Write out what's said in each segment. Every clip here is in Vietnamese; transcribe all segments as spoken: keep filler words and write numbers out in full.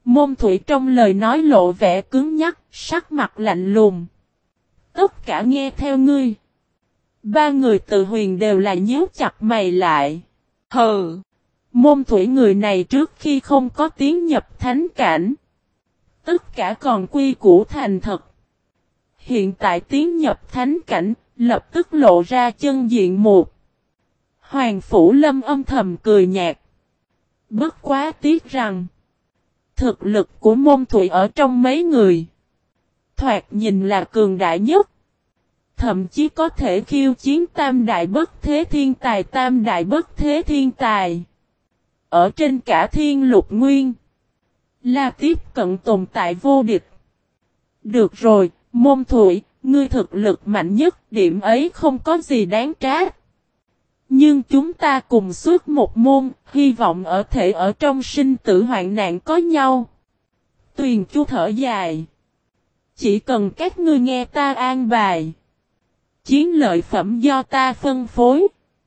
Môn Thủy trong lời nói lộ vẻ cứng nhắc, sắc mặt lạnh lùng. Tất cả nghe theo ngươi. Ba người Từ Huyền đều là nhíu chặt mày lại. Hừ. Môn Thủy người này trước khi không có tiến nhập thánh cảnh. Tất cả còn quy củ thành thật. Hiện tại tiến nhập thánh cảnh, lập tức lộ ra chân diện mục. Hoàng Phủ Lâm âm thầm cười nhạt. Bất quá tiếc rằng, thực lực của Môn Thủy ở trong mấy người, thoạt nhìn là cường đại nhất. Thậm chí có thể khiêu chiến tam đại bất thế thiên tài tam đại bất thế thiên tài. Ở trên cả thiên lục nguyên, là tiếp cận tồn tại vô địch. Được rồi, Môn Thủy, ngươi thực lực mạnh nhất, điểm ấy không có gì đáng trách. Nhưng chúng ta cùng suốt một môn, hy vọng ở thể ở trong sinh tử hoạn nạn có nhau. Tuyền Chu thở dài. Chỉ cần các ngươi nghe ta an bài. Chiến lợi phẩm do ta phân phối.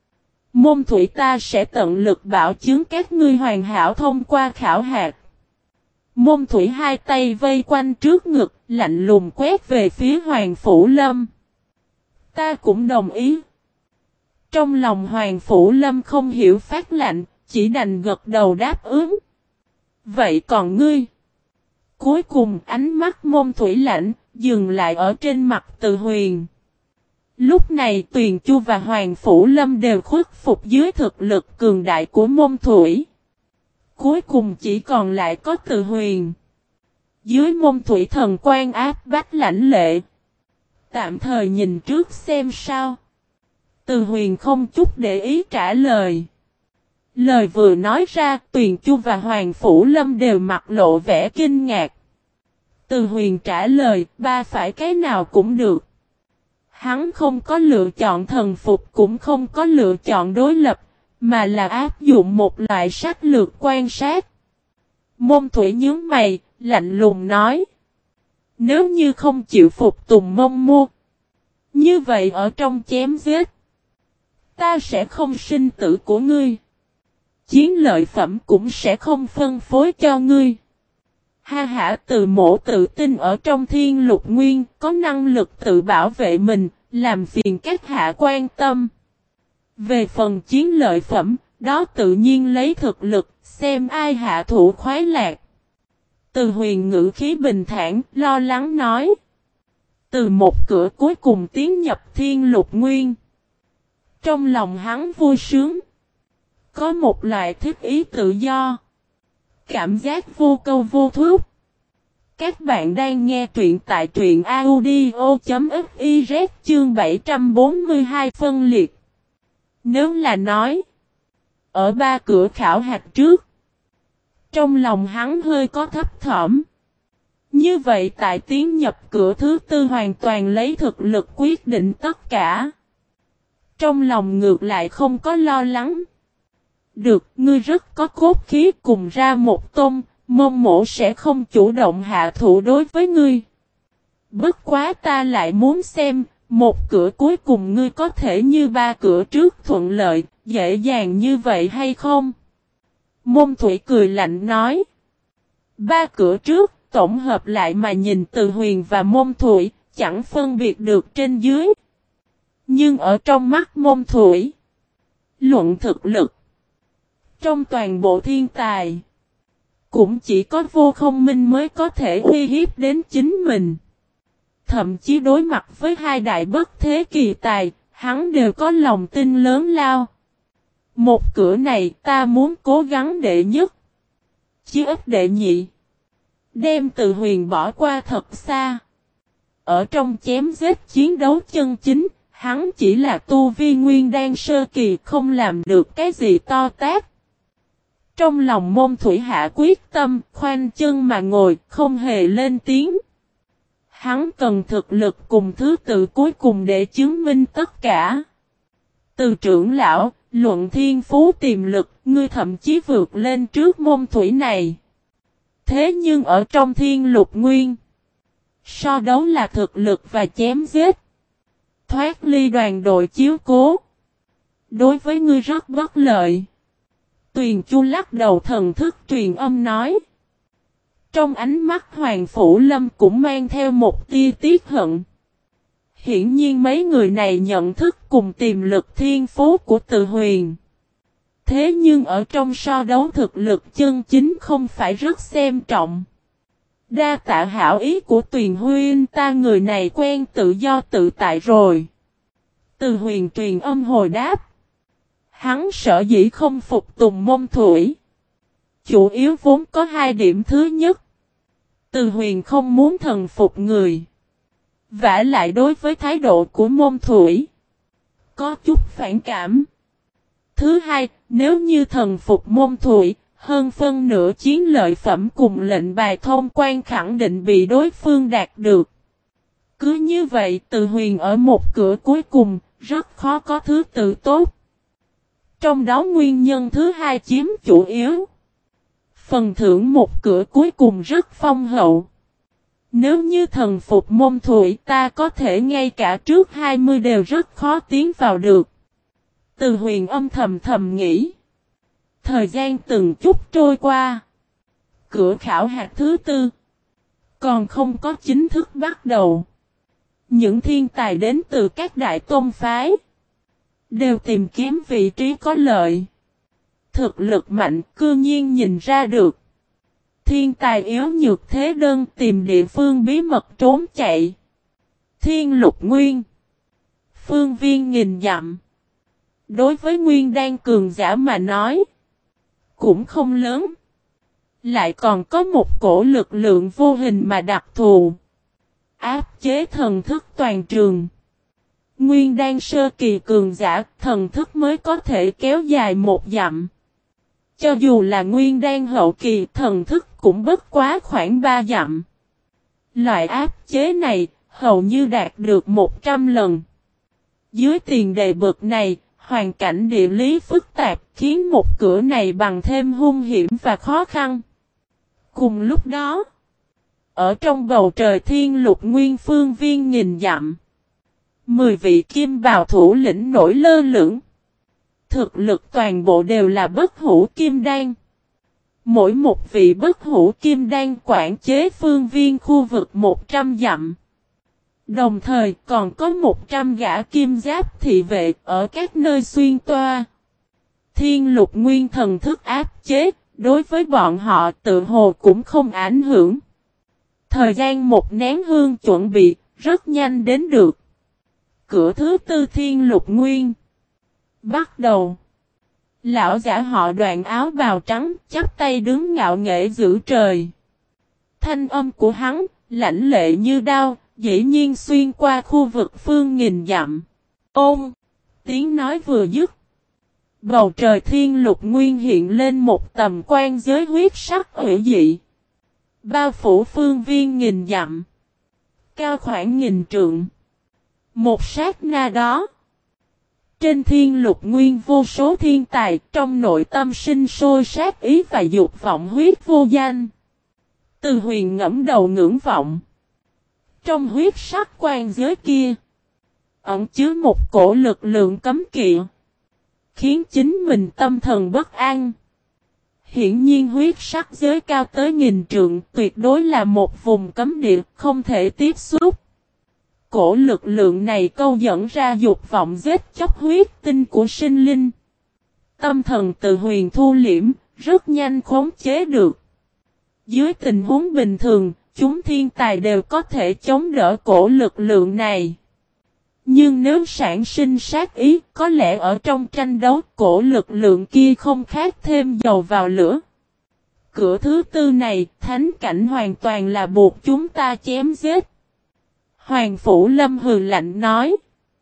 Môn Thủy ta sẽ tận lực bảo chứng các ngươi hoàn hảo thông qua khảo hạt. Môn Thủy hai tay vây quanh trước ngực, lạnh lùng quét về phía Hoàng Phủ Lâm. Ta cũng đồng ý. Trong lòng Hoàng Phủ Lâm không hiểu phát lạnh, chỉ đành gật đầu đáp ứng. Vậy còn ngươi? Cuối cùng ánh mắt Môn Thủy lạnh, dừng lại ở trên mặt Từ Huyền. Lúc này Tuyền Chu và Hoàng Phủ Lâm đều khuất phục dưới thực lực cường đại của Môn Thủy. Cuối cùng chỉ còn lại có Từ Huyền. Dưới Môn Thủy thần quan áp bách lãnh lệ. Tạm thời nhìn trước xem sao. Từ Huyền không chút để ý trả lời. Lời vừa nói ra, Tuyền Chu và Hoàng Phủ Lâm đều mặt lộ vẻ kinh ngạc. Từ Huyền trả lời, ba phải cái nào cũng được. Hắn không có lựa chọn thần phục cũng không có lựa chọn đối lập, mà là áp dụng một loại sách lược quan sát. Môn Thủy nhướng mày, lạnh lùng nói. Nếu như không chịu phục tùng mông mua, như vậy ở trong chém giết, ta sẽ không sinh tử của ngươi. Chiến lợi phẩm cũng sẽ không phân phối cho ngươi. Ha hả Từ Mỗ tự tin ở trong thiên lục nguyên, có năng lực tự bảo vệ mình, làm phiền các hạ quan tâm. Về phần chiến lợi phẩm, đó tự nhiên lấy thực lực, xem ai hạ thủ khoái lạc. Từ Huyền ngữ khí bình thản, lo lắng nói. Từ một cửa cuối cùng tiến nhập thiên lục nguyên. Trong lòng hắn vui sướng. Có một loại thích ý tự do. Cảm giác vô câu vô thúc. Các bạn đang nghe truyện tại truyện audio.fiz chương bảy trăm bốn mươi hai phân liệt. Nếu là nói, ở ba cửa khảo hạch trước, trong lòng hắn hơi có thấp thỏm. Như vậy tại tiến nhập cửa thứ tư hoàn toàn lấy thực lực quyết định tất cả. Trong lòng ngược lại không có lo lắng. Được, ngươi rất có cốt khí cùng ra một tôn, Mông Mỗ sẽ không chủ động hạ thủ đối với ngươi. Bất quá ta lại muốn xem, một cửa cuối cùng ngươi có thể như ba cửa trước thuận lợi, dễ dàng như vậy hay không? Môn Thủy cười lạnh nói. Ba cửa trước, tổng hợp lại mà nhìn Từ Huyền và Môn Thủy, chẳng phân biệt được trên dưới. Nhưng ở trong mắt Môn Thủy, luận thực lực, trong toàn bộ thiên tài, cũng chỉ có Vô Không Minh mới có thể uy hiếp đến chính mình. Thậm chí đối mặt với hai đại bất thế kỳ tài, hắn đều có lòng tin lớn lao. Một cửa này ta muốn cố gắng đệ nhất, chí ít đệ nhị. Đem Từ Huyền bỏ qua thật xa. Ở trong chém giết chiến đấu chân chính, hắn chỉ là tu vi nguyên đan sơ kỳ, không làm được cái gì to tát. Trong lòng Môn Thủy hạ quyết tâm, khoanh chân mà ngồi, không hề lên tiếng. Hắn cần thực lực cùng thứ tự cuối cùng để chứng minh tất cả. Từ trưởng lão, luận thiên phú tiềm lực, ngươi thậm chí vượt lên trước Môn Thủy này. Thế nhưng ở trong thiên lục nguyên, so đấu là thực lực và chém giết. Thoát ly đoàn đội chiếu cố, đối với ngươi rất bất lợi. Tuyền Chu lắc đầu thần thức truyền âm nói. Trong ánh mắt Hoàng Phủ Lâm cũng mang theo một tia tiếc hận. Hiển nhiên mấy người này nhận thức cùng tiềm lực thiên phú của Từ Huyền. Thế nhưng ở trong so đấu thực lực chân chính không phải rất xem trọng. Đa tạ hảo ý của Tuyền Huynh, ta người này quen tự do tự tại rồi. Từ Huyền truyền âm hồi đáp. Hắn sở dĩ không phục tùng Mông Thủy. Chủ yếu vốn có hai điểm. Thứ nhất, Từ Huyền không muốn thần phục người. Vả lại đối với thái độ của Mông Thủy có chút phản cảm. Thứ hai, nếu như thần phục Mông Thủy, hơn phân nửa chiến lợi phẩm cùng lệnh bài thông quan khẳng định bị đối phương đạt được. Cứ như vậy, Từ Huyền ở một cửa cuối cùng, rất khó có thứ tự tốt. Trong đó nguyên nhân thứ hai chiếm chủ yếu. Phần thưởng một cửa cuối cùng rất phong hậu. Nếu như thần phục Mông Thủy, ta có thể ngay cả trước hai mươi đều rất khó tiến vào được. Từ Huyền âm thầm thầm nghĩ. Thời gian từng chút trôi qua. Cửa khảo hạt thứ tư còn không có chính thức bắt đầu. Những thiên tài đến từ các đại tôn phái đều tìm kiếm vị trí có lợi. Thực lực mạnh cư nhiên nhìn ra được. Thiên tài yếu nhược thế đơn tìm địa phương bí mật trốn chạy. Thiên lục nguyên. Phương viên nghìn dặm. Đối với nguyên đan cường giả mà nói. Cũng không lớn. Lại còn có một cổ lực lượng vô hình mà đặc thù. Áp chế thần thức toàn trường. Nguyên đan sơ kỳ cường giả thần thức mới có thể kéo dài một dặm. Cho dù là nguyên đan hậu kỳ thần thức cũng bất quá khoảng ba dặm. Loại áp chế này hầu như đạt được một trăm lần. Dưới tiền đề bậc này, hoàn cảnh địa lý phức tạp khiến một cửa này bằng thêm hung hiểm và khó khăn. Cùng lúc đó, ở trong bầu trời thiên lục nguyên phương viên nghìn dặm, mười vị kim bào thủ lĩnh nổi lơ lửng. Thực lực toàn bộ đều là bất hủ kim đan. Mỗi một vị bất hủ kim đan quản chế phương viên khu vực một trăm dặm. Đồng thời còn có một trăm gã kim giáp thị vệ ở các nơi xuyên toa. Thiên lục nguyên thần thức áp chế, đối với bọn họ tự hồ cũng không ảnh hưởng. Thời gian một nén hương chuẩn bị, rất nhanh đến được. Cửa thứ tư thiên lục nguyên. Bắt đầu. Lão giả họ Đoạn áo bào trắng, chắp tay đứng ngạo nghễ giữa trời. Thanh âm của hắn, lãnh lệ như đao, dĩ nhiên xuyên qua khu vực phương nghìn dặm. Ôm! Tiếng nói vừa dứt. Bầu trời thiên lục nguyên hiện lên một tầm quan giới huyết sắc ủy dị. Bao phủ phương viên nghìn dặm. Cao khoảng nghìn trượng. Một sát na đó. Trên thiên lục nguyên vô số thiên tài trong nội tâm sinh sôi sát ý và dục vọng huyết vô danh. Từ Huyền ngẫm đầu ngưỡng vọng. Trong huyết sắc quan giới kia, ẩn chứa một cổ lực lượng cấm kỵ, khiến chính mình tâm thần bất an. Hiển nhiên huyết sắc giới cao tới nghìn trượng tuyệt đối là một vùng cấm địa không thể tiếp xúc. Cổ lực lượng này câu dẫn ra dục vọng giết chóc huyết tinh của sinh linh. Tâm thần Từ Huyền thu liễm, rất nhanh khống chế được. Dưới tình huống bình thường, chúng thiên tài đều có thể chống đỡ cổ lực lượng này. Nhưng nếu sản sinh sát ý, có lẽ ở trong tranh đấu cổ lực lượng kia không khác thêm dầu vào lửa. Cửa thứ tư này, thánh cảnh hoàn toàn là buộc chúng ta chém giết. Hoàng Phủ Lâm hừ lạnh nói.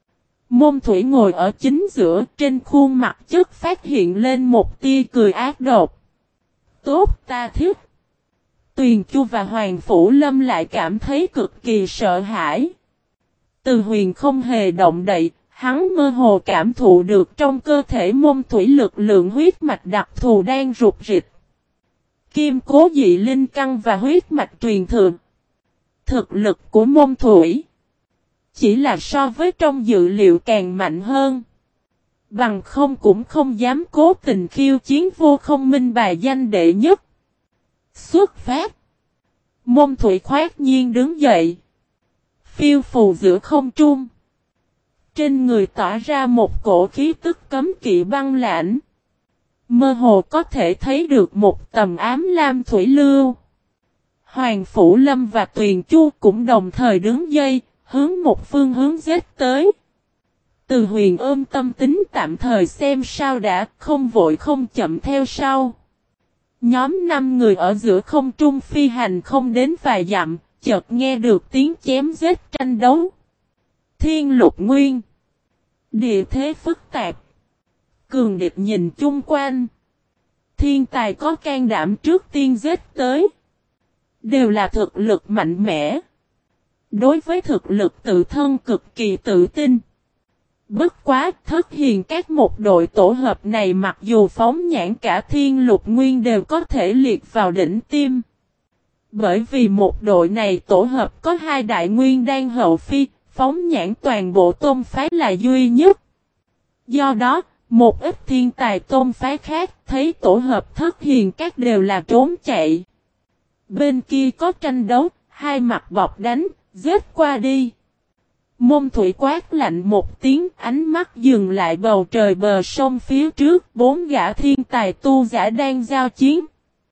Môn Thủy ngồi ở chính giữa, trên khuôn mặt chất phát hiện lên một tia cười ác độc. Tốt ta thích. Tuyền Chu và Hoàng Phủ Lâm lại cảm thấy cực kỳ sợ hãi. Từ Huyền không hề động đậy, hắn mơ hồ cảm thụ được trong cơ thể Môn Thủy lực lượng huyết mạch đặc thù đang rụt rịch. Kim cố dị linh căn và huyết mạch truyền thừa. Thực lực của Môn Thủy chỉ là so với trong dự liệu càng mạnh hơn. Bằng không cũng không dám cố tình khiêu chiến vô không minh bài danh đệ nhất. Xuất phát. Môn Thủy khoát nhiên đứng dậy. Phiêu phù giữa không trung. Trên người tỏa ra một cổ khí tức cấm kỵ băng lãnh. Mơ hồ có thể thấy được một tầm ám lam thủy lưu. Hoàng Phủ Lâm và Tuyền Chu cũng đồng thời đứng dây, hướng một phương hướng giết tới. Từ Huyền ôm tâm tính tạm thời xem sao đã, không vội không chậm theo sau. Nhóm năm người ở giữa không trung phi hành không đến vài dặm, chợt nghe được tiếng chém giết tranh đấu. Thiên Lục Nguyên. Địa thế phức tạp. Cường địch nhìn chung quanh. Thiên tài có can đảm trước tiên giết tới. Đều là thực lực mạnh mẽ. Đối với thực lực tự thân cực kỳ tự tin. Bất quá Thất Hiền các một đội tổ hợp này mặc dù phóng nhãn cả Thiên Lục Nguyên đều có thể liệt vào đỉnh tim. Bởi vì một đội này tổ hợp có hai đại nguyên đan hậu phi, phóng nhãn toàn bộ tôn phái là duy nhất. Do đó, một ít thiên tài tôn phái khác thấy tổ hợp Thất Hiền các đều là trốn chạy. Bên kia có tranh đấu, hai mặt bọc đánh, giết qua đi. Môn Thủy quát lạnh một tiếng, ánh mắt dừng lại bầu trời bờ sông phía trước, bốn gã thiên tài tu giả đang giao chiến.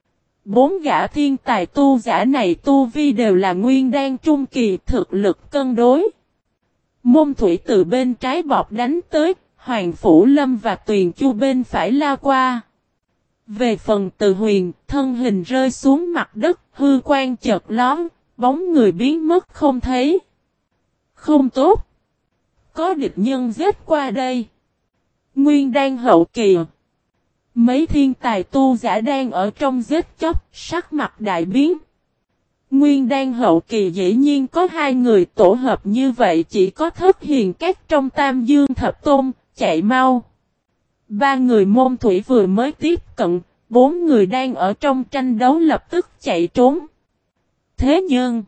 Bốn gã thiên tài tu giả này tu vi đều là nguyên đan trung kỳ, thực lực cân đối. Môn Thủy từ bên trái bọc đánh tới, Hoàng Phủ Lâm và Tuyền Chu bên phải lao qua. Về phần Từ Huyền, thân hình rơi xuống mặt đất, hư quang chợt lóe, bóng người biến mất không thấy. Không tốt. Có địch nhân giết qua đây. Nguyên đan hậu kỳ. Mấy thiên tài tu giả đang ở trong giết chóc, sắc mặt đại biến. Nguyên đan hậu kỳ dĩ nhiên có hai người tổ hợp như vậy, chỉ có Thất Hiền các trong Tam Dương Thập Tôn, chạy mau. Ba người Môn Thủy vừa mới tiếp cận, bốn người đang ở trong tranh đấu lập tức chạy trốn. Thế nhưng,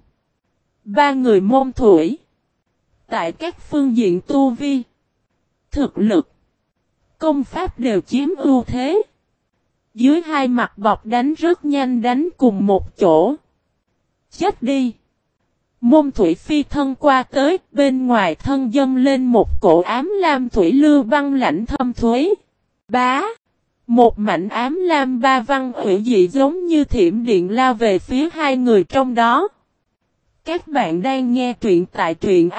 ba người Môn Thủy, tại các phương diện tu vi, thực lực, công pháp đều chiếm ưu thế. Dưới hai mặt bọc đánh rất nhanh đánh cùng một chỗ. Chết đi! Môn Thủy phi thân qua tới, bên ngoài thân dâng lên một cổ ám lam thủy lưu băng lãnh thâm thuế. Bá! Một mảnh ám lam ba văn ủy dị giống như thiểm điện lao về phía hai người trong đó. Các bạn đang nghe truyện tại truyện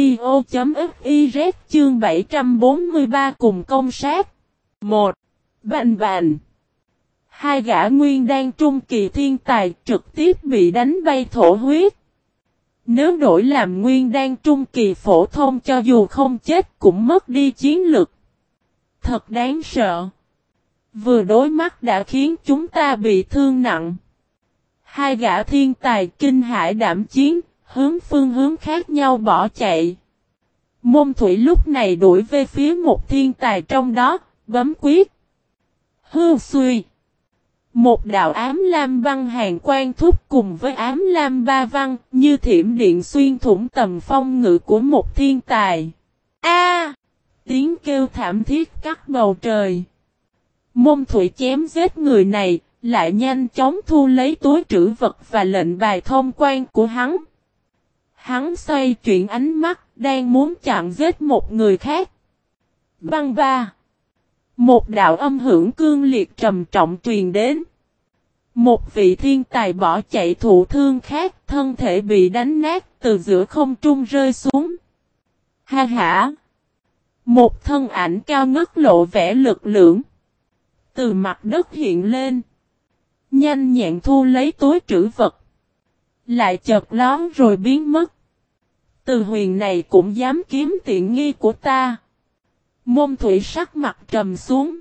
audio.fiz chương bảy trăm bốn mươi ba cùng công sát. một. Bành bành. Hai gã nguyên đan trung kỳ thiên tài trực tiếp bị đánh bay thổ huyết. Nếu đổi làm nguyên đan trung kỳ phổ thông cho dù không chết cũng mất đi chiến lực. Thật đáng sợ. Vừa đối mắt đã khiến chúng ta bị thương nặng. Hai gã thiên tài kinh hãi đảm chiến, hướng phương hướng khác nhau bỏ chạy. Môn Thủy lúc này đuổi về phía một thiên tài trong đó, bấm quyết. Hưu suy. Một đạo ám lam băng hàng quan thúc cùng với ám lam ba văn, như thiểm điện xuyên thủng tầm phong ngự của một thiên tài. A! Tiếng kêu thảm thiết cắt bầu trời. Môn Thủy chém giết người này, lại nhanh chóng thu lấy túi trữ vật và lệnh bài thông quan của hắn. Hắn xoay chuyển ánh mắt, đang muốn chặn giết một người khác. Băng ba. Một đạo âm hưởng cương liệt trầm trọng truyền đến. Một vị thiên tài bỏ chạy thụ thương khác, thân thể bị đánh nát từ giữa không trung rơi xuống. Ha ha! Một thân ảnh cao ngất lộ vẻ lực lượng. Từ mặt đất hiện lên. Nhanh nhẹn thu lấy túi trữ vật. Lại chợt lón rồi biến mất. Từ Huyền này cũng dám kiếm tiện nghi của ta. Môn Thủy sắc mặt trầm xuống.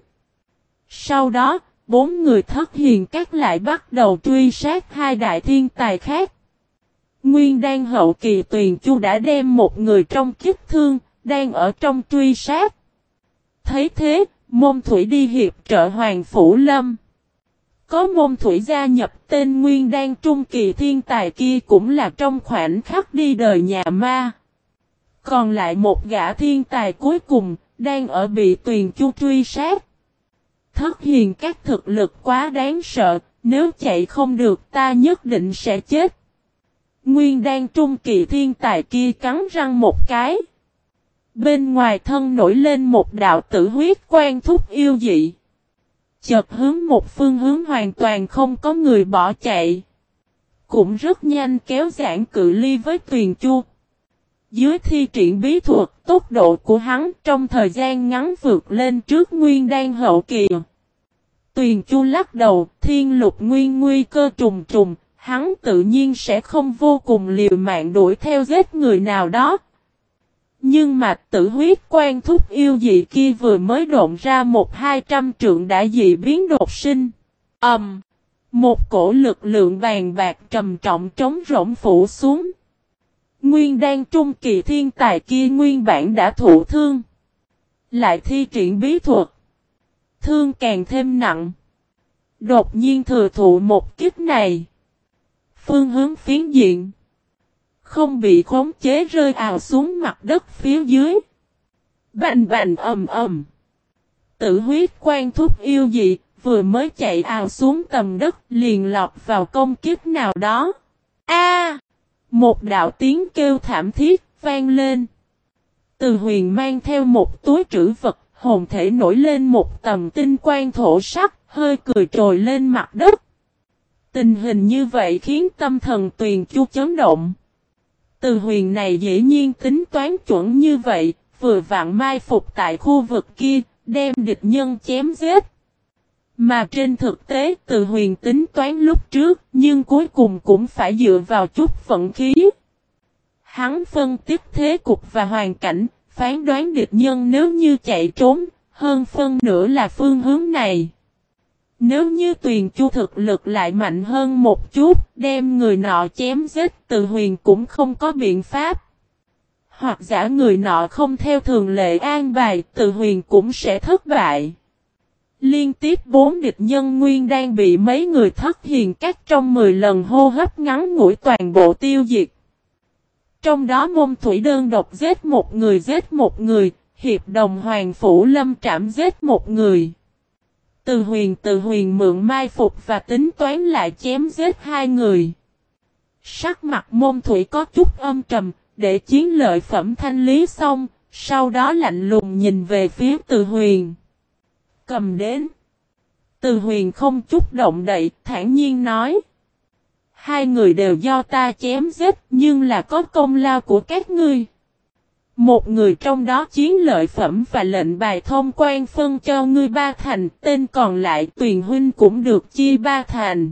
Sau đó, bốn người Thất Hiền các lại bắt đầu truy sát hai đại thiên tài khác. Nguyên đan hậu kỳ Tuyền Chu đã đem một người trong kích thương, đang ở trong truy sát. Thấy thế, Môn Thủy đi hiệp trợ Hoàng Phủ Lâm. Có Môn Thủy gia nhập, tên nguyên đan trung kỳ thiên tài kia cũng là trong khoảnh khắc đi đời nhà ma. Còn lại một gã thiên tài cuối cùng, đang ở bị Tuyền Chu truy sát. Thất Hiền các thực lực quá đáng sợ, nếu chạy không được ta nhất định sẽ chết. Nguyên đan trung kỳ thiên tài kia cắn răng một cái. Bên ngoài thân nổi lên một đạo tử huyết quang thúc yêu dị. Chợt hướng một phương hướng hoàn toàn không có người bỏ chạy. Cũng rất nhanh kéo giãn cự ly với Tuyền Chu. Dưới thi triển bí thuật, tốc độ của hắn trong thời gian ngắn vượt lên trước nguyên đan hậu kỳ. Tuyền Chu lắc đầu, thiên lục nguyên nguy cơ trùng trùng, hắn tự nhiên sẽ không vô cùng liều mạng đuổi theo giết người nào đó. Nhưng mà tử huyết quan thúc yêu dị kia vừa mới độn ra một hai trăm trượng đã dị biến đột sinh. Ầm! Um, một cổ lực lượng bàn bạc trầm trọng trống rỗng phủ xuống. Nguyên đan trung kỳ thiên tài kia nguyên bản đã thụ thương. Lại thi triển bí thuật. Thương càng thêm nặng. Đột nhiên thừa thụ một kích này. Phương hướng phiến diện. Không bị khống chế rơi ào xuống mặt đất phía dưới. Bành bành ầm ầm. Tử huyết quan thúc yêu dị, vừa mới chạy ào xuống tầm đất liền lọt vào công kiếp nào đó. A! Một đạo tiếng kêu thảm thiết vang lên. Từ Huyền mang theo một túi trữ vật, hồn thể nổi lên một tầm tinh quang thổ sắc, hơi cười trồi lên mặt đất. Tình hình như vậy khiến tâm thần Tuyền Chu chấn động. Từ Huyền này dĩ nhiên tính toán chuẩn như vậy, vừa vặn mai phục tại khu vực kia, đem địch nhân chém giết. Mà trên thực tế Từ Huyền tính toán lúc trước, nhưng cuối cùng cũng phải dựa vào chút vận khí. Hắn phân tích thế cục và hoàn cảnh, phán đoán địch nhân nếu như chạy trốn, hơn phân nửa là phương hướng này. Nếu như Tuyền Chu thực lực lại mạnh hơn một chút, đem người nọ chém giết, Từ Huyền cũng không có biện pháp. Hoặc giả người nọ không theo thường lệ an bài, Từ Huyền cũng sẽ thất bại. Liên tiếp bốn địch nhân nguyên đang bị mấy người thất hiền các trong mười lần hô hấp ngắn ngủi toàn bộ tiêu diệt. Trong đó Môn Thủy đơn độc giết một người giết một người, hiệp đồng Hoàng Phủ Lâm trảm giết một người. Từ Huyền Từ Huyền mượn mai phục và tính toán lại chém giết hai người. Sắc mặt Môn Thủy có chút âm trầm, để chiến lợi phẩm thanh lý xong, sau đó lạnh lùng nhìn về phía Từ Huyền. Cầm đến. Từ Huyền không chút động đậy, thản nhiên nói. Hai người đều do ta chém giết, nhưng là có công lao của các ngươi. Một người trong đó chiến lợi phẩm và lệnh bài thông quan phân cho ngươi ba thành, tên còn lại Tuyền huynh cũng được chia ba thành.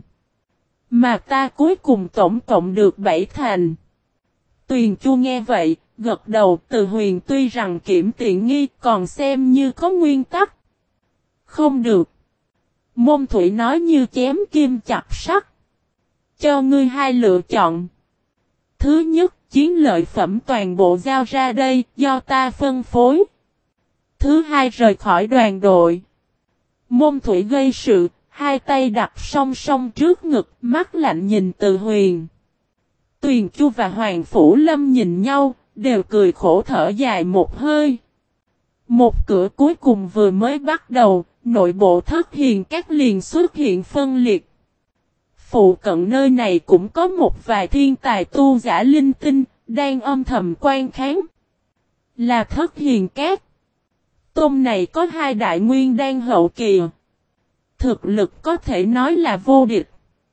Mà ta cuối cùng tổng cộng được bảy thành. Tuyền Chu nghe vậy, gật đầu. Từ Huyền tuy rằng kiểm tiện nghi còn xem như có nguyên tắc. Không được. Môn Thủy nói như chém kim chặt sắt. Cho ngươi hai lựa chọn. Thứ nhất, chiến lợi phẩm toàn bộ giao ra đây, do ta phân phối. Thứ hai, rời khỏi đoàn đội. Môn Thủy gây sự, hai tay đặt song song trước ngực, mắt lạnh nhìn Từ Huyền. Tuyền Chu và Hoàng Phủ Lâm nhìn nhau, đều cười khổ thở dài một hơi. Một cửa cuối cùng vừa mới bắt đầu, nội bộ thất hiền các liền xuất hiện phân liệt. Phụ cận nơi này cũng có một vài thiên tài tu giả linh tinh, đang âm thầm quan kháng. Là thất hiền các. Tôn này có hai đại nguyên đan hậu kỳ. Thực lực có thể nói là vô địch.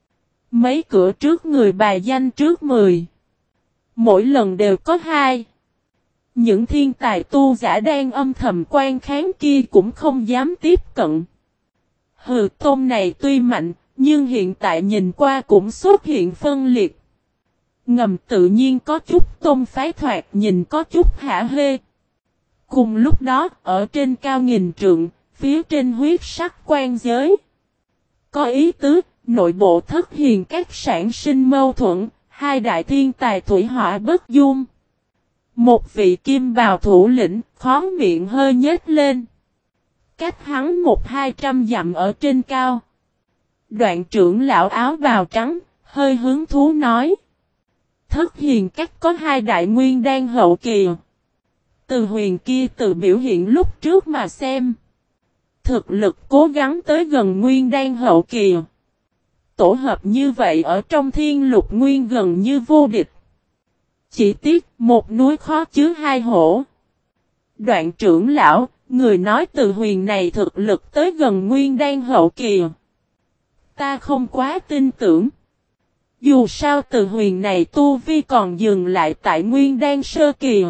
Mấy cửa trước người bài danh trước mười. Mỗi lần đều có hai. Những thiên tài tu giả đang âm thầm quan kháng kia cũng không dám tiếp cận. Hừ, tôn này tuy mạnh, nhưng hiện tại nhìn qua cũng xuất hiện phân liệt. Ngầm tự nhiên có chút tôn phái thoạt nhìn có chút hả hê. Cùng lúc đó, ở trên cao nghìn trượng, phía trên huyết sắc quan giới. Có ý tứ, nội bộ thất hiền các sản sinh mâu thuẫn, hai đại thiên tài thủy hỏa bất dung. Một vị kim bào thủ lĩnh, khó miệng hơi nhếch lên. Cách hắn một hai trăm dặm ở trên cao. Đoạn trưởng lão áo bào trắng, hơi hứng thú nói. Thất hiền các có hai đại nguyên đan hậu kỳ. Từ Huyền kia từ biểu hiện lúc trước mà xem. Thực lực cố gắng tới gần nguyên đan hậu kỳ. tổ hợp như vậy ở trong thiên lục nguyên gần như vô địch. Chỉ tiếc một núi khó chứa hai hổ. Đoạn trưởng lão, người nói Từ Huyền này thực lực tới gần nguyên đan hậu kỳ. Ta không quá tin tưởng. Dù sao Từ Huyền này tu vi còn dừng lại tại nguyên đan sơ kỳ.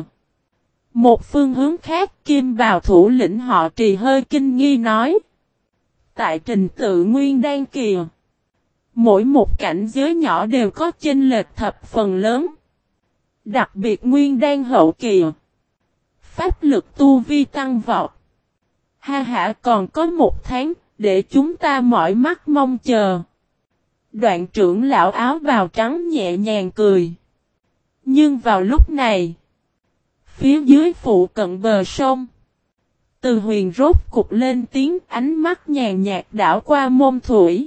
Một phương hướng khác Kim Bào thủ lĩnh họ Trì hơi kinh nghi nói. Tại trình tự nguyên đan kỳ. Mỗi một cảnh giới nhỏ đều có chênh lệch thập phần lớn. Đặc biệt nguyên đan hậu kỳ. Pháp lực tu vi tăng vọt. Ha ha còn có một tháng để chúng ta mỏi mắt mong chờ. Đoạn trưởng lão áo bào trắng nhẹ nhàng cười. Nhưng vào lúc này. Phía dưới phụ cận bờ sông. Từ Huyền rốt cục lên tiếng ánh mắt nhàn nhạt đảo qua Môn Thủy.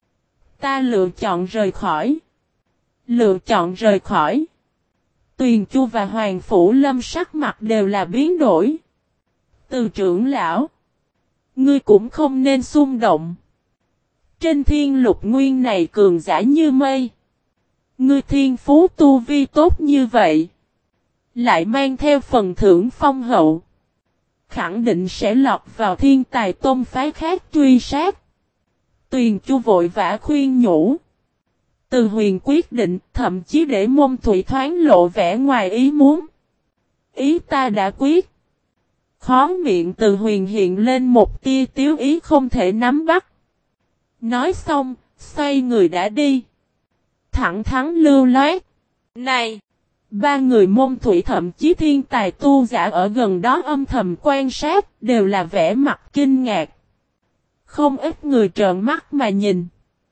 Ta lựa chọn rời khỏi. Lựa chọn rời khỏi. Tuyền Chu và Hoàng Phủ Lâm sắc mặt đều là biến đổi. Từ trưởng lão. Ngươi cũng không nên xung động. Trên thiên lục nguyên này cường giả như mây. Ngươi thiên phú tu vi tốt như vậy. Lại mang theo phần thưởng phong hậu. Khẳng định sẽ lọt vào thiên tài tôn phái khác truy sát. Tuyền Chu vội vã khuyên nhủ. Từ Huyền quyết định thậm chí để Môn Thủy thoáng lộ vẻ ngoài ý muốn. Ý ta đã quyết. Khó miệng Từ Huyền hiện lên một tia tiếu ý không thể nắm bắt. Nói xong, xoay người đã đi. Thẳng thắn lưu loát. Này! Ba người Môn Thủy thậm chí thiên tài tu giả ở gần đó âm thầm quan sát, đều là vẻ mặt kinh ngạc. Không ít người trợn mắt mà nhìn.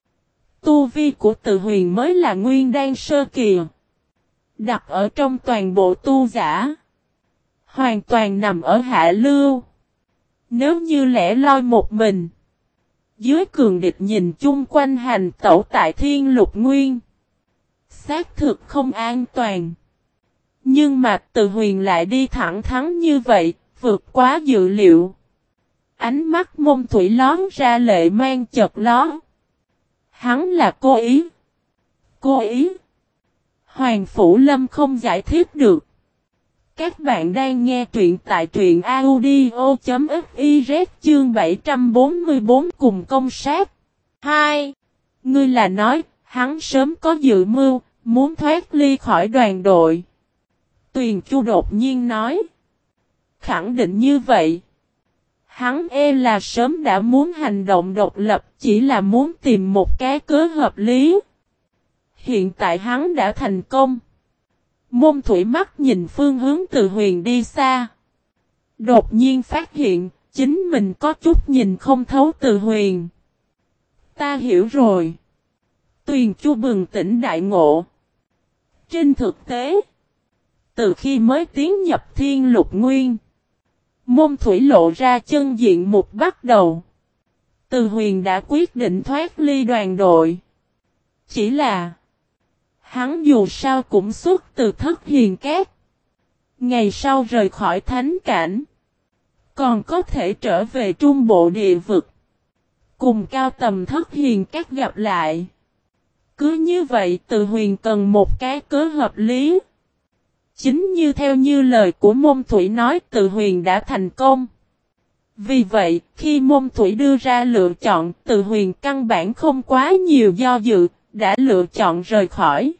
Tu vi của Từ Huyền mới là nguyên đan sơ kỳ. Đặt ở trong toàn bộ tu giả. Hoàn toàn nằm ở hạ lưu. Nếu như lẻ loi một mình. Dưới cường địch nhìn chung quanh hành tẩu tại thiên lục nguyên. Xác thực không an toàn. Nhưng mà Từ Huyền lại đi thẳng thắn như vậy, vượt quá dự liệu. Ánh mắt Môn Thủy lón ra lệ mang chợt lón. Hắn là cố ý. Cố ý. Hoàng Phủ Lâm không giải thích được. Các bạn đang nghe truyện tại truyện audio.fiz chương bảy trăm bốn mươi tư cùng công sát. hai. Ngươi là nói, hắn sớm có dự mưu, muốn thoát ly khỏi đoàn đội. Tuyền Chu đột nhiên nói. Khẳng định như vậy. Hắn e là sớm đã muốn hành động độc lập, chỉ là muốn tìm một cái cớ hợp lý. Hiện tại hắn đã thành công. Môn Thủy mắt nhìn phương hướng Từ Huyền đi xa. Đột nhiên phát hiện, chính mình có chút nhìn không thấu Từ Huyền. Ta hiểu rồi. Tuyền Chu bừng tỉnh đại ngộ. Trên thực tế, từ khi mới tiến nhập thiên lục nguyên, Môn Thủy lộ ra chân diện mục bắt đầu. Từ Huyền đã quyết định thoát ly đoàn đội. Chỉ là hắn dù sao cũng xuất từ Thất Hiền Cát. Ngày sau rời khỏi thánh cảnh. Còn có thể trở về trung bộ địa vực. Cùng cao tầm Thất Hiền Cát gặp lại. Cứ như vậy Từ Huyền cần một cái cớ hợp lý. Chính như theo như lời của Môn Thủy nói Từ Huyền đã thành công. Vì vậy, khi Môn Thủy đưa ra lựa chọn, Từ Huyền căn bản không quá nhiều do dự, đã lựa chọn rời khỏi.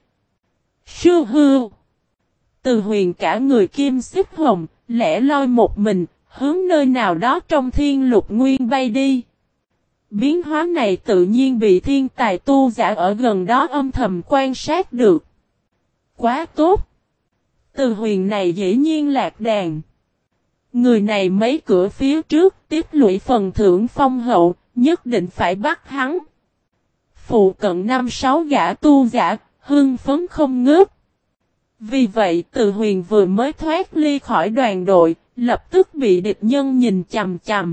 Sư hư. Từ Huyền cả người kim xích hồng, lẻ loi một mình, hướng nơi nào đó trong thiên lục nguyên bay đi. Biến hóa này tự nhiên bị thiên tài tu giả ở gần đó âm thầm quan sát được. Quá tốt. Từ Huyền này dĩ nhiên lạc đàn. Người này mấy cửa phía trước tiếp lũy phần thưởng phong hậu, nhất định phải bắt hắn. Phụ cận năm sáu gã tu giả, hưng phấn không ngớt. Vì vậy Từ Huyền vừa mới thoát ly khỏi đoàn đội, lập tức bị địch nhân nhìn chằm chằm.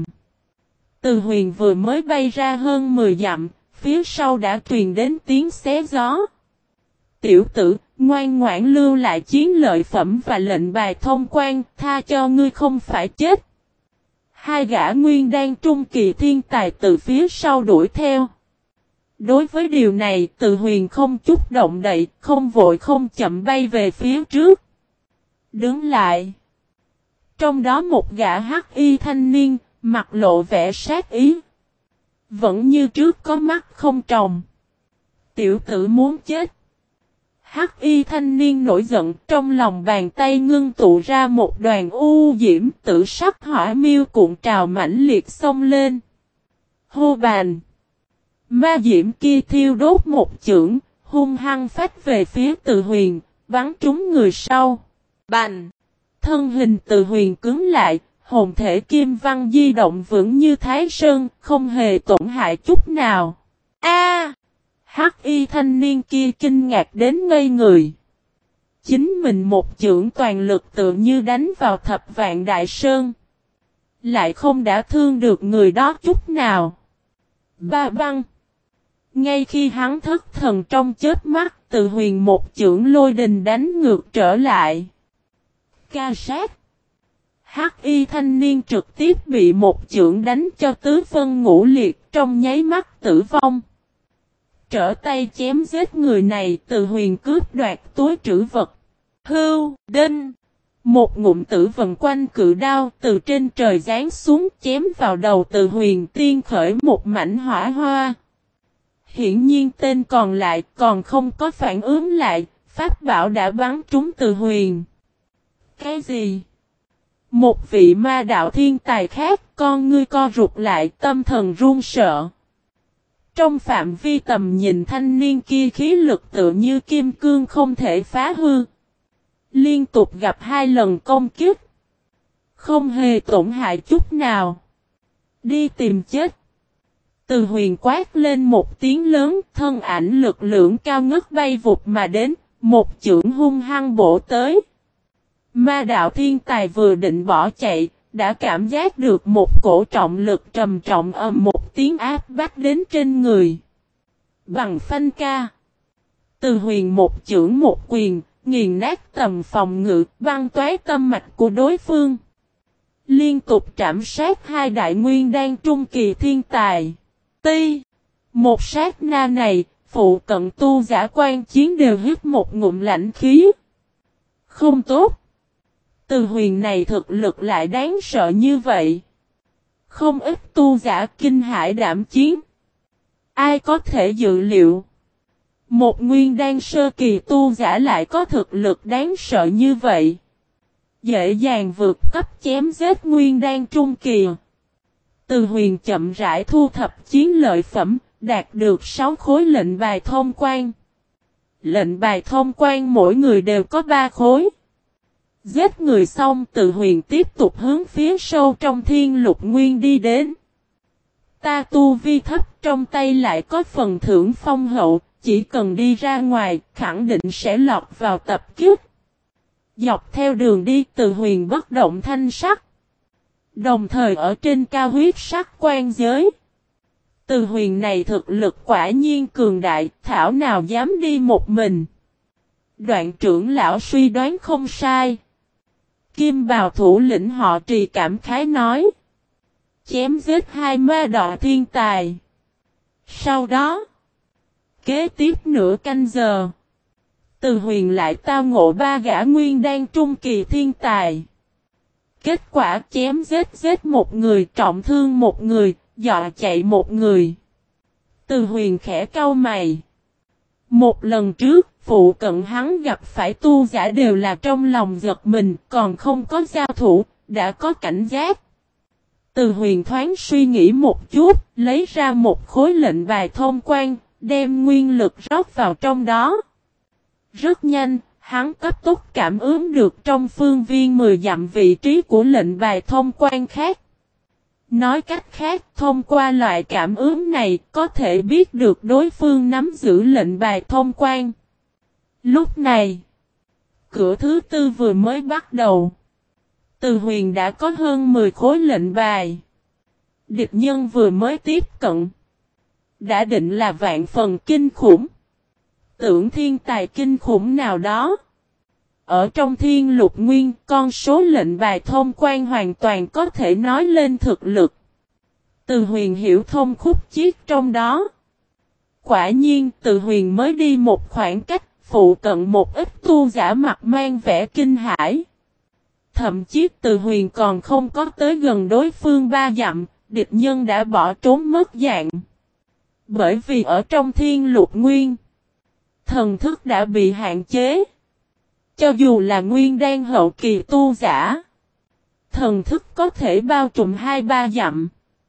Từ Huyền vừa mới bay ra hơn mười dặm, phía sau đã truyền đến tiếng xé gió. Tiểu tử, ngoan ngoãn lưu lại chiến lợi phẩm và lệnh bài thông quan, tha cho ngươi không phải chết. Hai gã nguyên đan trung kỳ thiên tài từ phía sau đuổi theo. Đối với điều này, Từ Huyền không chút động đậy, không vội không chậm bay về phía trước. Đứng lại. Trong đó một gã hắc y thanh niên, mặt lộ vẻ sát ý. Vẫn như trước có mắt không tròng. Tiểu tử muốn chết. Hắc y thanh niên nổi giận, trong lòng bàn tay ngưng tụ ra một đoàn u diễm tử sắc hỏa miêu cuộn trào mãnh liệt xông lên. Hô bành. Ma diễm kia thiêu đốt một chưởng, hung hăng phách về phía Từ Huyền, bắn trúng người sau. Bành. Thân hình Từ Huyền cứng lại, hồn thể kim văn di động vững như Thái Sơn, không hề tổn hại chút nào. A! Hắc y thanh niên kia kinh ngạc đến ngây người. Chính mình một chưởng toàn lực tự như đánh vào thập vạn đại sơn. Lại không đã thương được người đó chút nào. Ba băng. Ngay khi hắn thất thần trong chớp mắt, Từ Huyền một chưởng lôi đình đánh ngược trở lại. Ca sát. Hắc y thanh niên trực tiếp bị một chưởng đánh cho tứ phân ngũ liệt, trong nháy mắt tử vong. Trở tay chém giết người này, Từ Huyền cướp đoạt túi trữ vật. Hưu, đinh. Một ngụm tử vần quanh cự đao từ trên trời giáng xuống chém vào đầu Từ Huyền, tiên khởi một mảnh hỏa hoa. Hiển nhiên tên còn lại còn không có phản ứng lại, pháp bảo đã bắn trúng Từ Huyền. Cái gì? Một vị ma đạo thiên tài khác, con ngươi co rụt lại, tâm thần run sợ. Trong phạm vi tầm nhìn thanh niên kia khí lực tự như kim cương không thể phá hư. Liên tục gặp hai lần công kích. Không hề tổn hại chút nào. Đi tìm chết. Từ Huyền quát lên một tiếng lớn, thân ảnh lực lượng cao ngất bay vụt mà đến, một chưởng hung hăng bổ tới. Ma đạo thiên tài vừa định bỏ chạy, đã cảm giác được một cổ trọng lực trầm trọng ầm một tiếng áp bách đến trên người. Bằng phanh ca. Từ Huyền một chưởng một quyền, nghiền nát tầm phòng ngự, băng toái tâm mạch của đối phương. Liên tục trảm sát hai đại nguyên đan trung kỳ thiên tài. Ti. Một sát na này, phụ cận tu giả quan chiến đều hít một ngụm lạnh khí. Không tốt. Từ Huyền này thực lực lại đáng sợ như vậy. Không ít tu giả kinh hãi đảm chiến. Ai có thể dự liệu. Một nguyên đan sơ kỳ tu giả lại có thực lực đáng sợ như vậy. Dễ dàng vượt cấp chém giết nguyên đan trung kỳ. Từ Huyền chậm rãi thu thập chiến lợi phẩm, đạt được sáu khối lệnh bài thông quan. Lệnh bài thông quan mỗi người đều có ba khối. Giết người xong, Từ Huyền tiếp tục hướng phía sâu trong thiên lục nguyên đi đến. Ta tu vi thấp, trong tay lại có phần thưởng phong hậu, chỉ cần đi ra ngoài, khẳng định sẽ lọt vào tập kích. Dọc theo đường đi, Từ Huyền bất động thanh sắc. Đồng thời ở trên cao huyết sắc quan giới. Từ Huyền này thực lực quả nhiên cường đại, thảo nào dám đi một mình. Đoạn trưởng lão suy đoán không sai. Kim bào thủ lĩnh họ Trì cảm khái nói. Chém giết hai ma đạo thiên tài. Sau đó, kế tiếp nửa canh giờ, Từ Huyền lại tao ngộ ba gã nguyên đan trung kỳ thiên tài. Kết quả chém giết giết một người, trọng thương một người, dọa chạy một người. Từ Huyền khẽ cau mày. Một lần trước, phụ cận hắn gặp phải tu giả đều là trong lòng giật mình, còn không có giao thủ, đã có cảnh giác. Từ Huyền thoáng suy nghĩ một chút, lấy ra một khối lệnh bài thông quan, đem nguyên lực rót vào trong đó. Rất nhanh, hắn cấp tốc cảm ứng được trong phương viên mười dặm vị trí của lệnh bài thông quan khác. Nói cách khác, thông qua loại cảm ứng này, có thể biết được đối phương nắm giữ lệnh bài thông quan. Lúc này, cửa thứ tư vừa mới bắt đầu. Từ Huyền đã có hơn mười khối lệnh bài. Địch nhân vừa mới tiếp cận. Đã định là vạn phần kinh khủng. Tưởng thiên tài kinh khủng nào đó. Ở trong thiên lục nguyên, con số lệnh bài thông quan hoàn toàn có thể nói lên thực lực. Từ Huyền hiểu thông khúc chiết trong đó. Quả nhiên Từ Huyền mới đi một khoảng cách, phụ cận một ít tu giả mặt mang vẻ kinh hãi. Thậm chí Từ Huyền còn không có tới gần đối phương ba dặm, địch nhân đã bỏ trốn mất dạng. Bởi vì ở trong thiên lục nguyên, thần thức đã bị hạn chế. Cho dù là nguyên đan hậu kỳ tu giả, thần thức có thể bao trùm hai ba dặm.